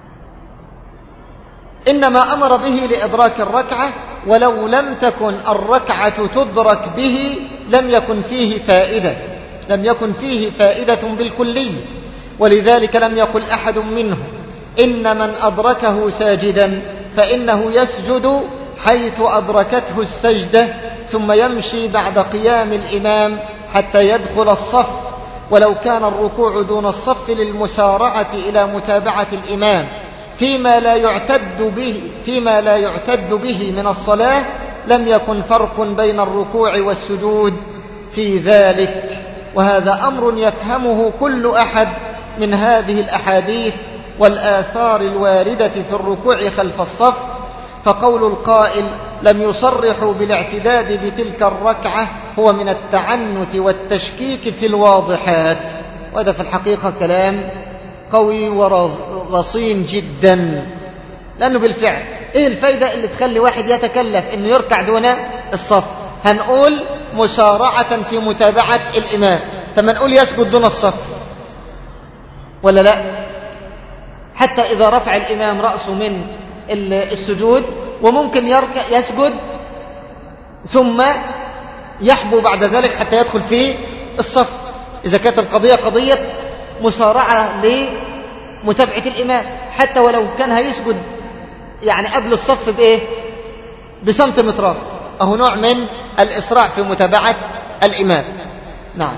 إنما أمر به لإدراك الركعة، ولو لم تكن الركعة تدرك به لم يكن فيه فائدة لم يكن فيه فائدة بالكلية. ولذلك لم يقل أحد منهم إن من أدركه ساجدا فإنه يسجد حيث أدركته السجدة، ثم يمشي بعد قيام الإمام حتى يدخل الصف، ولو كان الركوع دون الصف للمسارعة إلى متابعة الإمام فيما لا يعتد به فيما لا يعتد به من الصلاة لم يكن فرق بين الركوع والسجود في ذلك. وهذا أمر يفهمه كل أحد من هذه الأحاديث والآثار الواردة في الركوع خلف الصف. فقول القائل لم يصرحوا بالاعتداد بتلك الركعة هو من التعنت والتشكيك في الواضحات، وهذا في الحقيقة كلام قوي ورصين جدا، لأنه بالفعل إيه الفايدة اللي تخلي واحد يتكلف إنه يركع دون الصف؟ هنقول مسارعة في متابعة الإمام، ثم نقول يسجد دون الصف ولا لا؟ حتى إذا رفع الإمام رأسه من السجود وممكن يركع يسجد ثم يحبو بعد ذلك حتى يدخل في الصف، إذا كانت القضية قضية مسارعة لمتابعة الإمام، حتى ولو كان هيسجد يعني قبل الصف بإيه؟ بسنتيمترات، أهو نوع من الإسراع في متابعة الإمام. نعم.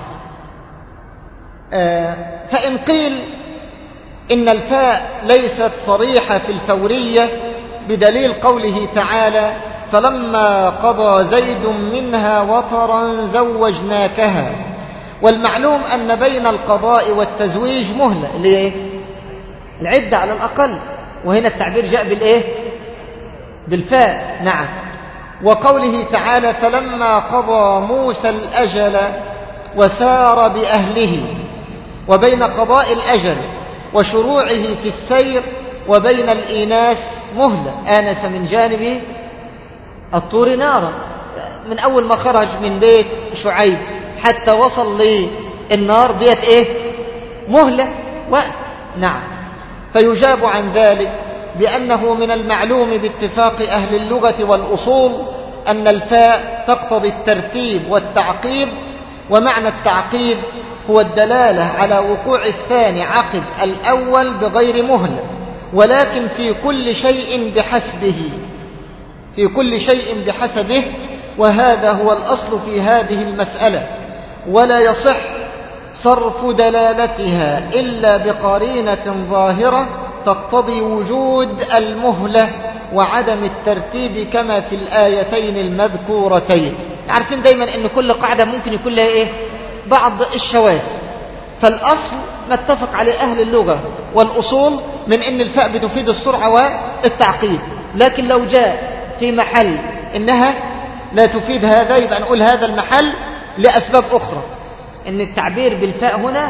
آه فإن قيل إن الفاء ليست صريحة في الفورية بدليل قوله تعالى فلما قضى زيد منها وطرا زوجناكها، والمعلوم أن بين القضاء والتزويج مهلة اللي ايه؟ العدة على الأقل، وهنا التعبير جاء بالإيه؟ بالفاء. نعم. وقوله تعالى فلما قضى موسى الأجل وسار بأهله، وبين قضاء الأجل وشروعه في السير وبين الإيناس مهلة، آنس من جانب الطور نارا، من أول ما خرج من بيت شعيب حتى وصل للنار ديت إيه؟ مهلة وقت. نعم. فيجاب عن ذلك بأنه من المعلوم باتفاق أهل اللغة والأصول أن الفاء تقتضي الترتيب والتعقيب، ومعنى التعقيب هو الدلالة على وقوع الثاني عقب الأول بغير مهلة، ولكن في كل شيء بحسبه، في كل شيء بحسبه، وهذا هو الأصل في هذه المسألة، ولا يصح صرف دلالتها إلا بقرينة ظاهرة تقتضي وجود المهلة وعدم الترتيب كما في الآيتين المذكورتين. عارفين دايما أن كل قاعدة ممكن يكون لها إيه؟ بعض الشواذ. فالأصل ما اتفق عليه أهل اللغة والأصول من أن الفاء بتفيد السرعة والتعقيب، لكن لو جاء في محل إنها لا تفيد هذا يبقى نقول هذا المحل لأسباب أخرى، أن التعبير بالفاء هنا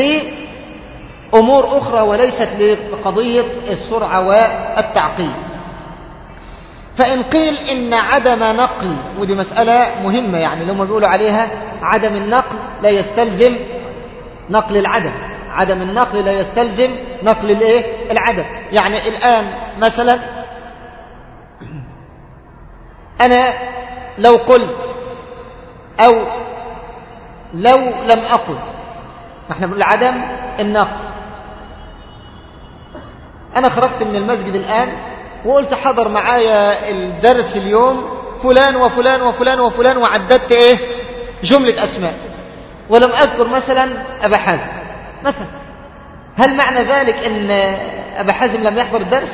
لأمور أخرى وليست لقضية السرعة والتعقيب. فإن قيل إن عدم نقل، ودي مسألة مهمة يعني لما بيقولوا عليها عدم النقل لا يستلزم نقل العدم، عدم النقل لا يستلزم نقل الايه؟ العدم. يعني الآن مثلا أنا لو قلت أو لو لم أقل، احنا بنقول عدم النقل. أنا خرجت من المسجد الآن وقلت حضر معايا الدرس اليوم فلان وفلان وفلان وفلان، وعددت ايه؟ جملة أسماء، ولم أذكر مثلا أبا حازم مثلا. هل معنى ذلك أن أبا حازم لم يحضر الدرس؟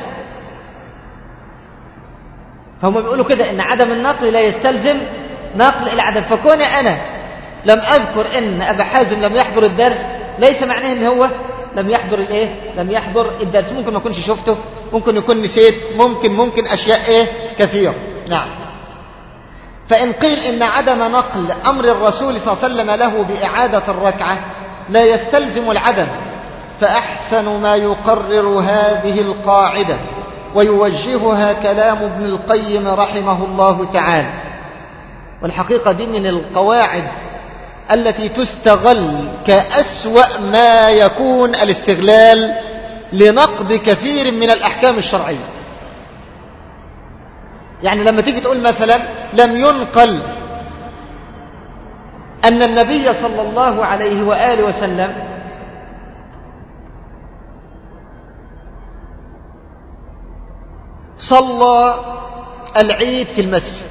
هم بيقولوا كده أن عدم النقل لا يستلزم نقل العدم. فكون أنا لم أذكر أن أبا حازم لم يحضر الدرس ليس معناه أن هو لم يحضر الايه؟ لم يحضر الدرس. ممكن ما يكونش شفته، ممكن يكون نسيت، ممكن ممكن أشياء ايه؟ كثيرة. نعم. فإن قيل إن عدم نقل أمر الرسول صلى الله عليه وسلم له بإعادة الركعة لا يستلزم العدم، فأحسن ما يقرر هذه القاعدة ويوجهها كلام ابن القيم رحمه الله تعالى. والحقيقة دي من القواعد التي تستغل كأسوأ ما يكون الاستغلال لنقض كثير من الأحكام الشرعية. يعني لما تيجي تقول مثلا لم ينقل أن النبي صلى الله عليه وآله وسلم صلى العيد في المسجد،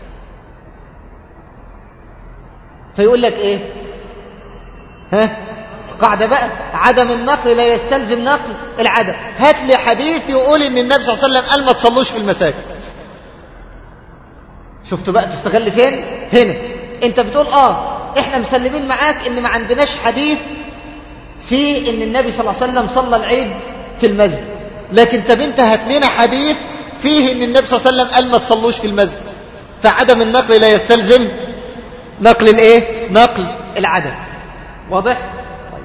فيقول لك ايه؟ ها؟ قاعدة بقى عدم النقل لا يستلزم نقل العدم. هات لي حديث يقول ان النبي صلى الله عليه وسلم قال ما تصلوش في المساجد. شفتوا بقى تستغل فين؟ هنا انت بتقول اه احنا مسلمين معاك ان ما عندناش حديث في ان النبي صلى الله عليه وسلم صلى العيد في المسجد، لكن طب انت هات لنا حديث فيه ان النبي صلى الله عليه وسلم قال ما تصلوش في المسجد. فعدم النقل لا يستلزم نقل الايه؟ نقل العدم. واضح؟ طيب.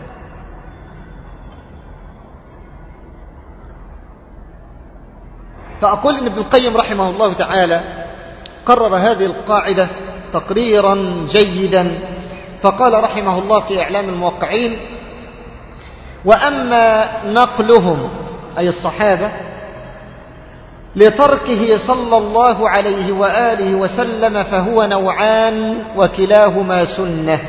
فأقول ان ابن القيم رحمه الله تعالى قرر هذه القاعدة تقريرا جيدا، فقال رحمه الله في إعلام الموقعين: وأما نقلهم أي الصحابة لتركه صلى الله عليه وآله وسلم فهو نوعان وكلاهما سنة.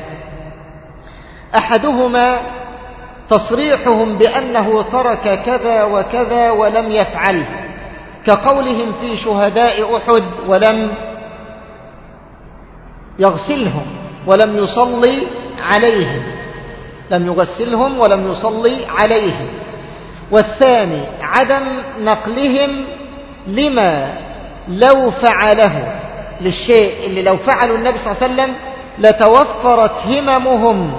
أحدهما تصريحهم بأنه ترك كذا وكذا ولم يفعله، كقولهم في شهداء أحد ولم يغسلهم ولم يصلي عليهم، لم يغسلهم ولم يصلي عليهم. والثاني عدم نقلهم لما لو فعله، للشيء اللي لو فعلوا النبي صلى الله عليه وسلم لتوفرت هممهم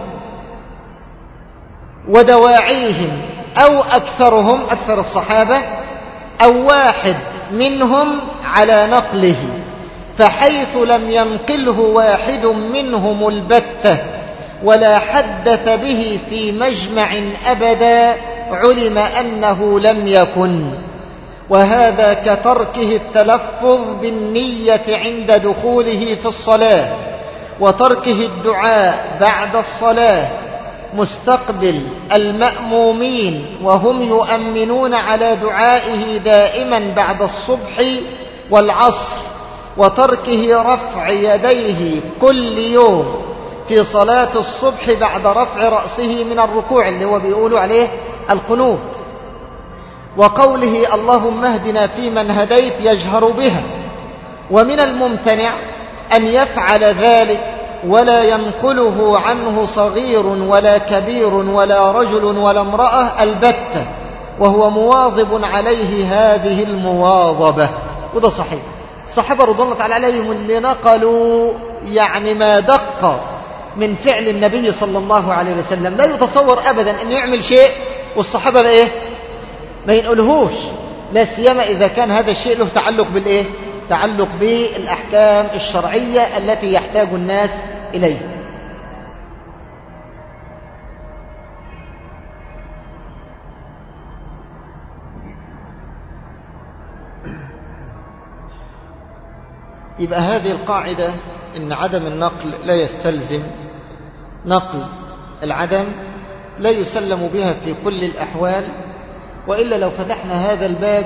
ودواعيهم، أو أكثرهم أكثر الصحابة أو واحد منهم على نقله، فحيث لم ينقله واحد منهم البتة ولا حدث به في مجمع أبدا علم أنه لم يكن. وهذا كتركه التلفظ بالنية عند دخوله في الصلاة، وتركه الدعاء بعد الصلاة مستقبل المأمومين وهم يؤمنون على دعائه دائما بعد الصبح والعصر، وتركه رفع يديه كل يوم في صلاة الصبح بعد رفع رأسه من الركوع اللي هو بيقولوا عليه القنوت، وقوله اللهم اهدنا فيمن هديت يجهر بها. ومن الممتنع أن يفعل ذلك ولا ينقله عنه صغير ولا كبير ولا رجل ولا امرأة البتة، وهو مواظب عليه هذه المواظبة، وده صحيح. الصحابة رضي الله تعالى عليهم اللي نقلوا يعني ما دق من فعل النبي صلى الله عليه وسلم، لا يتصور أبدا أن يعمل شيء والصحابة بإيه ما ينقلهوش، لا سيما إذا كان هذا الشيء له تعلق بالإيه تعلق بالأحكام الشرعية التي يحتاج الناس إليه. يبقى هذه القاعدة إن عدم النقل لا يستلزم نقل العدم، لا يسلم بها في كل الأحوال، وإلا لو فتحنا هذا الباب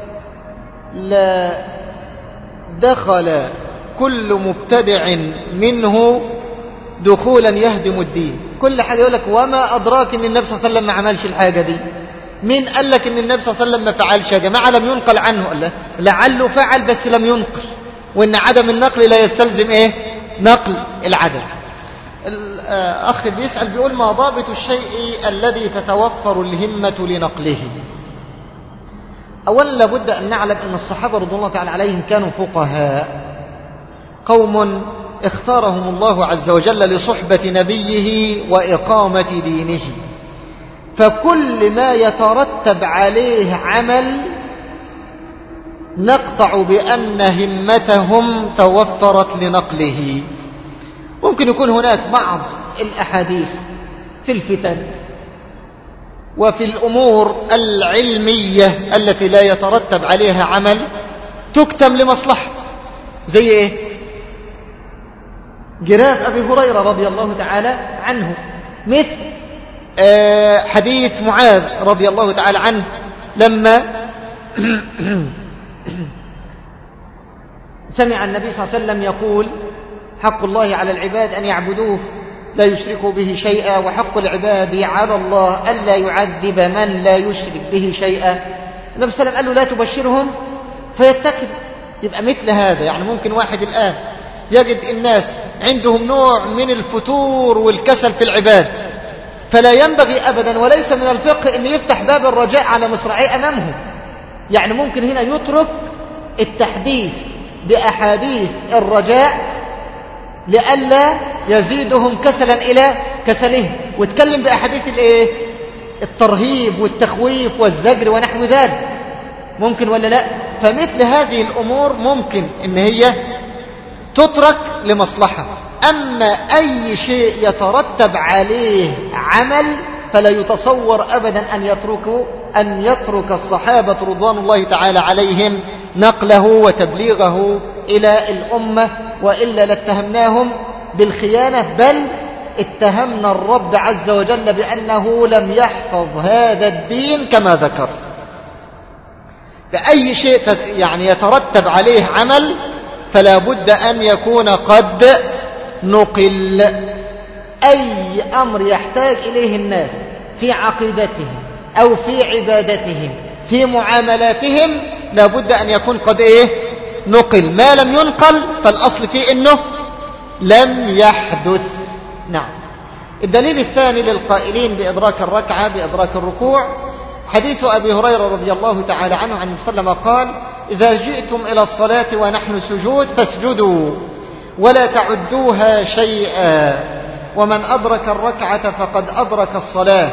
لا دخل كل مبتدع منه دخولا يهدم الدين. كل حاجة يقول لك وما أدراك أن النبي صلى الله عليه وسلم ما عملش الحاجة دي، مين قال لك أن النبي صلى الله عليه وسلم ما فعلش؟ يا جماعة لم ينقل عنه، قال لعله فعل بس لم ينقل، وإن عدم النقل لا يستلزم إيه نقل العدم. الأخ بيسأل بيقول ما ضابط الشيء الذي تتوفر الهمة لنقله؟ أولا لابد أن نعلم أن الصحابة رضي الله تعالى عليهم كانوا فقهاء، قوم اختارهم الله عز وجل لصحبة نبيه وإقامة دينه، فكل ما يترتب عليه عمل نقطع بأن همتهم توفرت لنقله. ممكن يكون هناك بعض الأحاديث في الفتن وفي الأمور العلمية التي لا يترتب عليها عمل تكتم لمصلحة، زي إيه؟ جراب أبي هريرة رضي الله تعالى عنه، مثل حديث معاذ رضي الله تعالى عنه لما سمع النبي صلى الله عليه وسلم يقول حق الله على العباد أن يعبدوه لا يشركوا به شيئا، وحق العباد على الله ألا يعذب من لا يشرك به شيئا. النبي صلى الله عليه وسلم قال له لا تبشرهم فيتكد. يبقى مثل هذا يعني ممكن واحد الآن يجد الناس عندهم نوع من الفتور والكسل في العباد، فلا ينبغي أبدا وليس من الفقه أن يفتح باب الرجاء على مصراعيه أمامهم. يعني ممكن هنا يترك التحديث بأحاديث الرجاء لئلا يزيدهم كسلا إلى كسلهم، واتكلم بأحاديث الايه الترهيب والتخويف والزجر ونحو ذلك. ممكن ولا لا؟ فمثل هذه الأمور ممكن ان هي تترك لمصلحة. أما أي شيء يترتب عليه عمل فلا يتصور أبدا أن يتركوا أن يترك الصحابة رضوان الله تعالى عليهم نقله وتبليغه إلى الأمة، وإلا لاتهمناهم بالخيانة، بل اتهمنا الرب عز وجل بأنه لم يحفظ هذا الدين كما ذكر. فأي شيء يعني يترتب عليه عمل فلا بد أن يكون قد نقل. أي أمر يحتاج إليه الناس في عقيدتهم أو في عبادتهم في معاملاتهم لا بد أن يكون قد إيه نقل. ما لم ينقل فالأصل فيه إنه لم يحدث. نعم. الدليل الثاني للقائلين بإدراك الركعة بإدراك الركوع حديث أبي هريرة رضي الله تعالى عنه عن النبي صلى الله عليه وسلم قال إذا جئتم إلى الصلاة ونحن سجود فاسجدوا ولا تعدوها شيئا، ومن أدرك الركعة فقد أدرك الصلاة.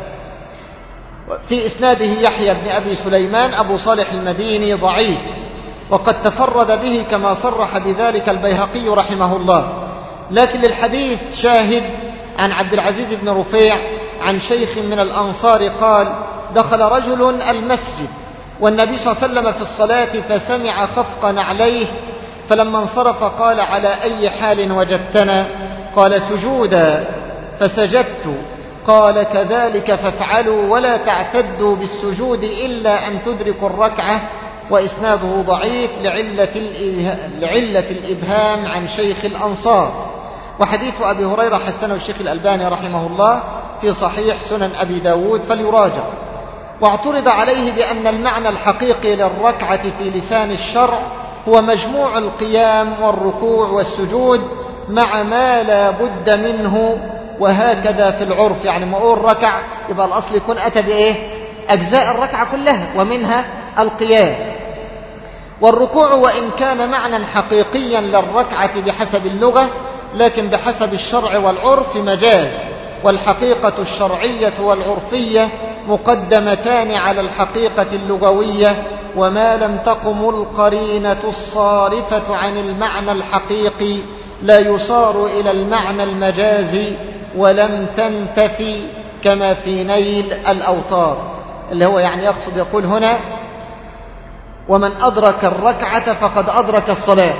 في إسناده يحيى بن أبي سليمان أبو صالح المديني ضعيف، وقد تفرد به كما صرح بذلك البيهقي رحمه الله، لكن للحديث شاهد عن عبد العزيز بن رفيع عن شيخ من الأنصار قال دخل رجل المسجد والنبي صلى الله عليه وسلم في الصلاة فسمع خفق نعليه، فلما انصرف قال: على أي حال وجدتنا؟ قال: سجودا. فسجدت. قال: كذلك فافعلوا ولا تعتدوا بالسجود إلا أن تدركوا الركعة. وإسناده ضعيف لعلة, لعلة الإبهام عن شيخ الأنصار. وحديث أبي هريرة حسنه الشيخ الألباني رحمه الله في صحيح سنن أبي داود فليراجع. واعترض عليه بأن المعنى الحقيقي للركعة في لسان الشرع هو مجموع القيام والركوع والسجود مع ما لا بد منه، وهكذا في العرف. يعني ما أقول ركع يبقى الأصل يكون أتى بإيه؟ أجزاء الركعة كلها ومنها القيام. والركوع وإن كان معنى حقيقيا للركعة بحسب اللغة، لكن بحسب الشرع والعرف مجاز، والحقيقة الشرعية والعرفية مقدمتان على الحقيقة اللغوية، وما لم تقم القرينة الصارفة عن المعنى الحقيقي لا يصار إلى المعنى المجازي، ولم تنتفي كما في نيل الأوطار، اللي هو يعني يقصد يقول هنا: ومن أدرك الركعة فقد أدرك الصلاة.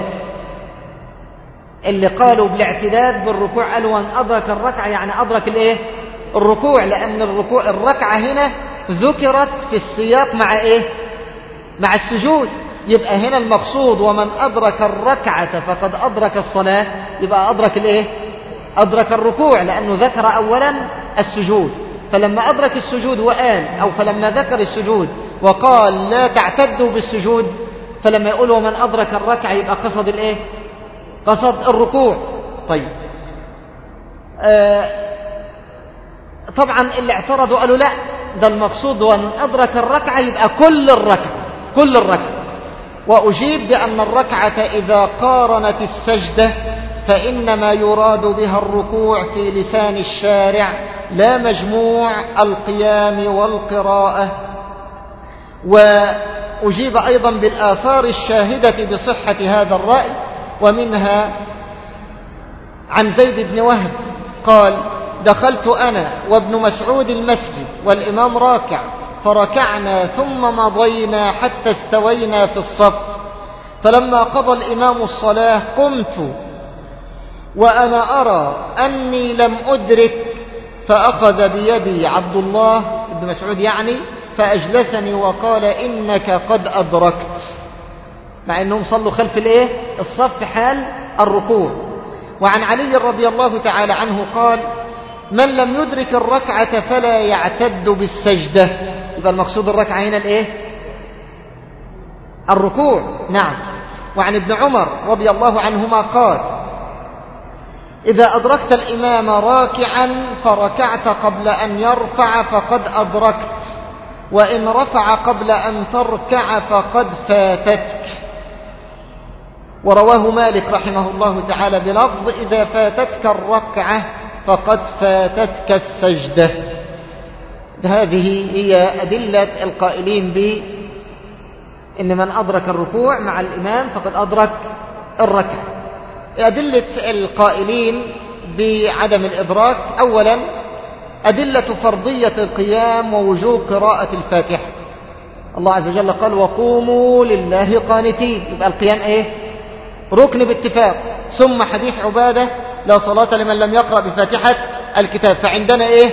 اللي قالوا بالاعتداد بالركوع قالوا من أدرك الركعة يعني أدرك الإيه؟ الركوع، لأن الركوع الركعة هنا ذكرت في السياق مع إيه؟ مع السجود. يبقى هنا المقصود ومن أدرك الركعة فقد أدرك الصلاة، يبقى أدرك الإيه؟ أدرك الركوع، لأنه ذكر أولا السجود. فلما أدرك السجود وقال، أو فلما ذكر السجود وقال لا تعتدوا بالسجود، فلما يقولوا من أدرك الركعة يبقى قصد الإيه؟ قصد الركوع. طيب آه طبعا اللي اعترضوا قالوا لا، ده المقصود ومن أدرك الركعة يبقى كل الركعة كل الركعة. وأجيب بأن الركعة إذا قارنت السجدة فإنما يراد بها الركوع في لسان الشارع، لا مجموع القيام والقراءة. وأجيب أيضا بالآثار الشاهدة بصحة هذا الرأي، ومنها عن زيد بن وهب قال: دخلت أنا وابن مسعود المسجد والإمام راكع، فركعنا ثم مضينا حتى استوينا في الصف، فلما قضى الإمام الصلاة قمت وأنا أرى أني لم أدرك، فأخذ بيدي عبد الله بن مسعود يعني فأجلسني وقال: إنك قد أدركت، مع أنهم صلوا خلف الإيه؟ الصف حال الركوع. وعن علي رضي الله تعالى عنه قال: من لم يدرك الركعة فلا يعتد بالسجدة. يبقى المقصود الركعة هنا الإيه؟ الركوع. نعم. وعن ابن عمر رضي الله عنهما قال: إذا أدركت الإمام راكعا فركعت قبل أن يرفع فقد أدركت، وإن رفع قبل أن تركع فقد فاتتك. ورواه مالك رحمه الله تعالى بلفظ: إذا فاتتك الركعة فقد فاتتك السجدة. هذه هي أدلة القائلين بإن من أدرك الركوع مع الإمام فقد أدرك الركعة. أدلة القائلين بعدم الإدراك: أولا أدلة فرضية القيام ووجوب قراءة الفاتحة. الله عز وجل قال: وقوموا لله قانتين، يبقى القيام إيه؟ ركن باتفاق. ثم حديث عبادة: لا صلاة لمن لم يقرأ بفاتحة الكتاب. فعندنا إيه؟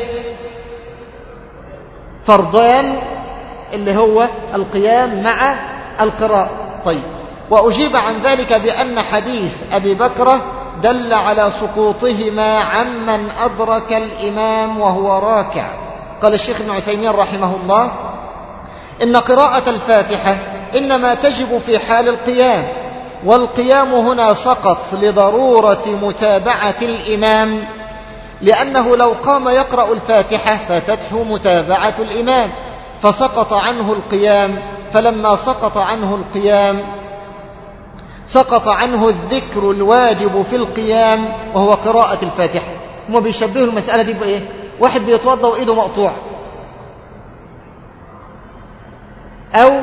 فرضان اللي هو القيام مع القراءة. طيب، وأجيب عن ذلك بأن حديث أبي بكرة دل على سقوطهما عمن أدرك الإمام وهو راكع. قال الشيخ ابن عثيمين رحمه الله: إن قراءة الفاتحة إنما تجب في حال القيام، والقيام هنا سقط لضرورة متابعة الإمام، لأنه لو قام يقرأ الفاتحة فاتته متابعة الإمام فسقط عنه القيام، فلما سقط عنه القيام سقط عنه الذكر الواجب في القيام وهو قراءة الفاتحة. هم بيشبهوا المسألة دي بإيه؟ واحد بيتوضأ وإيده مقطوع، أو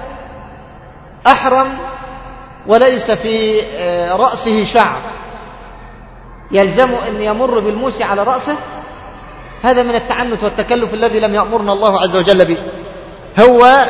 أحرم وليس في رأسه شعر يلزمه أن يمر بالموس على رأسه. هذا من التعنت والتكلف الذي لم يأمرنا الله عز وجل به. هو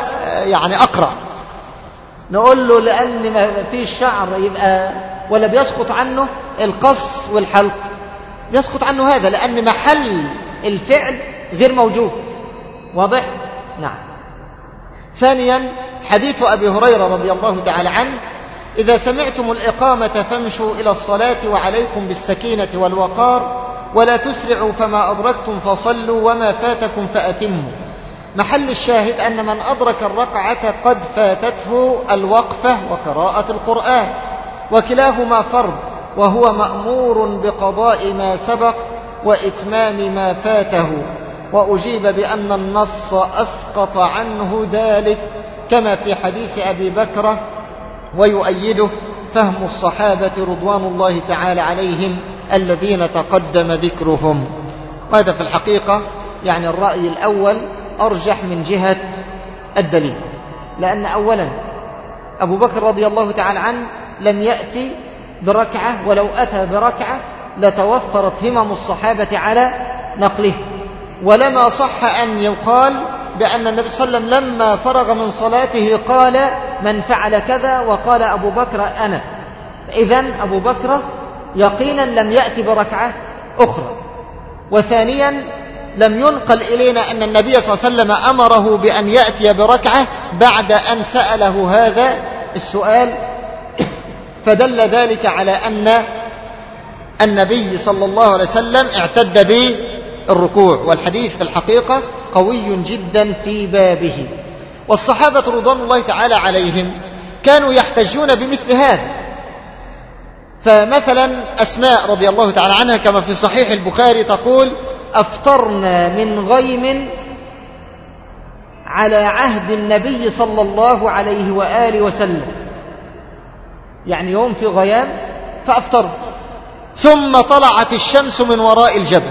يعني أقرأ. نقول له لأن ما فيش شعر يبقى ولا بيسقط عنه القص والحلق، يسقط عنه هذا لأن محل الفعل غير موجود. واضح؟ نعم. ثانيا حديث أبي هريرة رضي الله تعالى عنه: إذا سمعتم الإقامة فامشوا إلى الصلاة وعليكم بالسكينة والوقار ولا تسرعوا فما أدركتم فصلوا وما فاتكم فأتموا. محل الشاهد أن من أدرك الركعة قد فاتته الوقفة وقراءة القرآن، وكلاهما فرض، وهو مأمور بقضاء ما سبق وإتمام ما فاته. وأجيب بأن النص أسقط عنه ذلك كما في حديث أبي بكر، ويؤيده فهم الصحابة رضوان الله تعالى عليهم الذين تقدم ذكرهم. وهذا في الحقيقة يعني الرأي الأول أرجح من جهة الدليل، لأن أولا أبو بكر رضي الله تعالى عنه لم يأتي بركعة، ولو أتى بركعة لتوفرت همم الصحابة على نقله. ولما صح أن يقال بأن النبي صلى الله عليه وسلم لما فرغ من صلاته قال من فعل كذا، وقال أبو بكر أنا. إذن أبو بكر يقينا لم يأتي بركعة أخرى. وثانيا لم ينقل إلينا أن النبي صلى الله عليه وسلم أمره بأن يأتي بركعة بعد أن سأله هذا السؤال، فدل ذلك على أن النبي صلى الله عليه وسلم اعتد بالركوع. والحديث في الحقيقة قوي جدا في بابه. والصحابة رضوان الله تعالى عليهم كانوا يحتجون بمثل هذا. فمثلا أسماء رضي الله تعالى عنها كما في صحيح البخاري تقول: أفطرنا من غيم على عهد النبي صلى الله عليه وآله وسلم، يعني يوم في غيام فأفطر، ثم طلعت الشمس من وراء الجبل.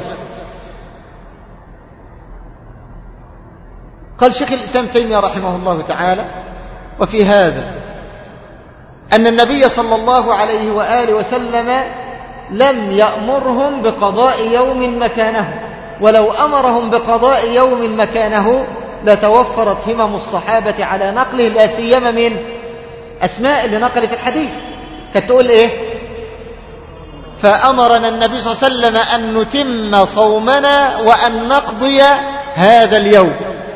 قال شيخ الإسلام تيمية رحمه الله تعالى: وفي هذا أن النبي صلى الله عليه وآله وسلم لم يأمرهم بقضاء يوم مكانه، ولو أمرهم بقضاء يوم مكانه لتوفرت همم الصحابة على نقله، لا سيما من أسماء اللي نقلت الحديث. كانت تقول إيه؟ فأمرنا النبي صلى الله عليه وسلم أن نتم صومنا وأن نقضي هذا اليوم.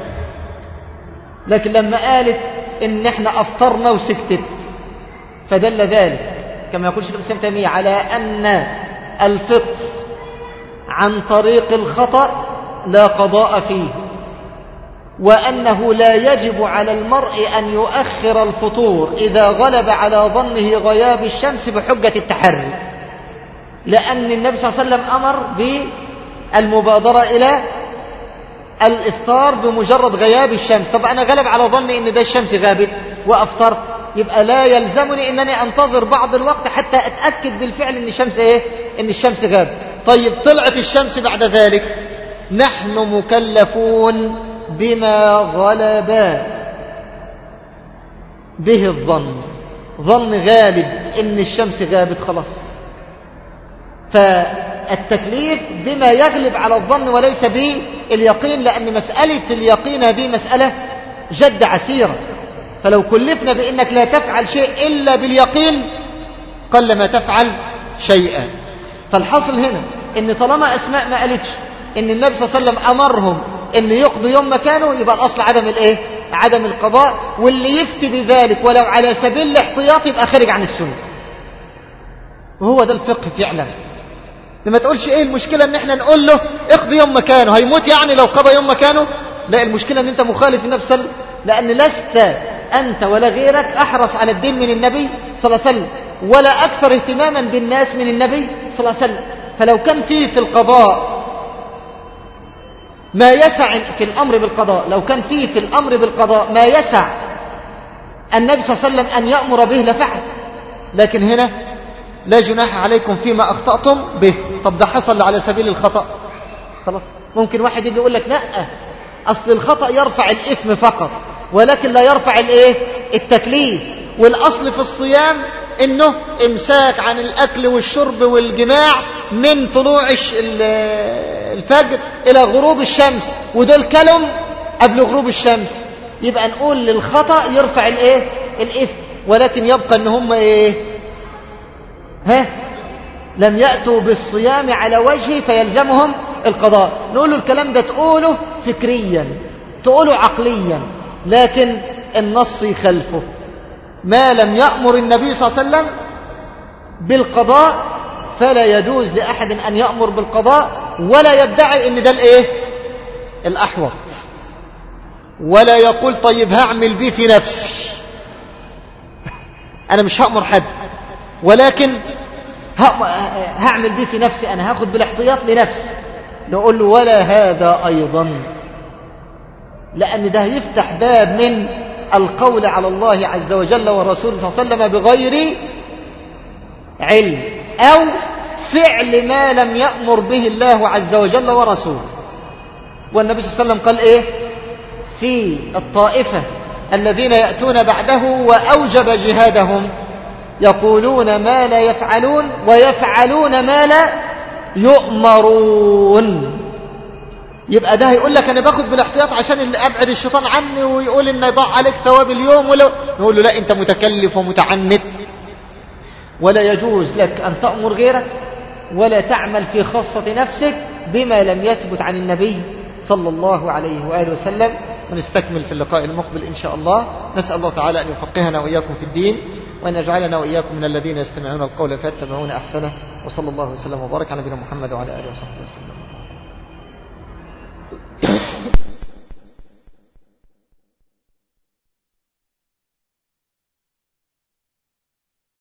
لكن لما قالت إن احنا أفطرنا وسكتت، فدل ذلك كما يقول شيخ الإسلام تيمية على أن الفطر عن طريق الخطأ لا قضاء فيه، وأنه لا يجب على المرء أن يؤخر الفطور إذا غلب على ظنه غياب الشمس بحجة التحري، لأن النبي صلى الله عليه وسلم أمر بالمبادرة إلى الإفطار بمجرد غياب الشمس. طب أنا غلب على ظني إن ده الشمس غابت وأفطرت، يبقى لا يلزمني إنني أنتظر بعض الوقت حتى أتأكد بالفعل إن الشمس إيه؟ إن الشمس غابت. طيب طلعت الشمس بعد ذلك، نحن مكلفون بما غلب به الظن، ظن غالب إن الشمس غابت خلاص. فالتكليف بما يغلب على الظن وليس باليقين، لأن مسألة اليقين هذه مسألة جد عسيرة. فلو كلفنا بأنك لا تفعل شيء إلا باليقين قل ما تفعل شيئا. فالحصل هنا إن طالما أسماء ما قالتش إن النبي صلى الله عليه وسلم أمرهم إن يقضوا يوم مكانه، يبقى الأصل عدم الإيه؟ عدم القضاء. واللي يفتي بذلك ولو على سبيل الاحتياط يبقى خارج عن السنة. وهو ده الفقه فعلا. لما تقولش إيه المشكلة إن إحنا نقول له اقضي يوم مكانه، هيموت يعني لو قضى يوم مكانه؟ لا، المشكلة إن أنت مخالف النبي صلى الله عليه وسلم، لأن لست أنت ولا غيرك أحرص على الدين من النبي صلى الله عليه وسلم، ولا أكثر اهتماما بالناس من النبي صلى الله عليه وسلم. فلو كان فيه في القضاء ما يسع في الأمر بالقضاء، لو كان فيه في الأمر بالقضاء ما يسع النبي صلى الله عليه وسلم أن يأمر به لفعل. لكن هنا لا جناح عليكم فيما أخطأتم به. طب ده حصل على سبيل الخطأ، خلاص. ممكن واحد يجي يقول لك لا، أصل الخطأ يرفع الإثم فقط ولكن لا يرفع الإيه؟ التكليف. والأصل في الصيام إنه إمساك عن الأكل والشرب والجماع من طلوع الفجر إلى غروب الشمس، ودول كلم قبل غروب الشمس. يبقى نقول للخطأ يرفع الايه الاثم، ولكن يبقى ان هم ايه ها لم يأتوا بالصيام على وجهه فيلزمهم القضاء. نقول له الكلام ده تقوله فكريا، تقوله عقليا، لكن النص يخلفه. ما لم يأمر النبي صلى الله عليه وسلم بالقضاء فلا يجوز لأحد أن يأمر بالقضاء ولا يدعي ان ده الايه الأحوط، ولا يقول طيب هعمل بيه في نفسي، أنا مش هأمر حد ولكن هعمل بيه في نفسي، أنا هاخد بالاحتياط لنفسي. نقول له ولا هذا أيضا، لأن ده يفتح باب من القول على الله عز وجل ورسوله صلى الله عليه وسلم بغير علم أو فعل ما لم يأمر به الله عز وجل ورسوله. والنبي صلى الله عليه وسلم قال إيه في الطائفة الذين يأتون بعده وأوجب جهادهم يقولون ما لا يفعلون ويفعلون ما لا يؤمرون. يبقى ده يقول لك أنا باخد بالاحتياط عشان اللي أبعد الشيطان عني ويقول إن يضاع عليك ثواب اليوم، ولو نقول له لا أنت متكلف ومتعنت، ولا يجوز لك أن تأمر غيرك ولا تعمل في خاصة نفسك بما لم يثبت عن النبي صلى الله عليه وآله وسلم. ونستكمل في اللقاء المقبل إن شاء الله. نسأل الله تعالى أن يفقهنا وإياكم في الدين، وأن يجعلنا وإياكم من الذين يستمعون القول فيتبعون أحسنه. وصلى الله وسلم وبارك على نبينا محمد وعلى آله وصحبه وسلم.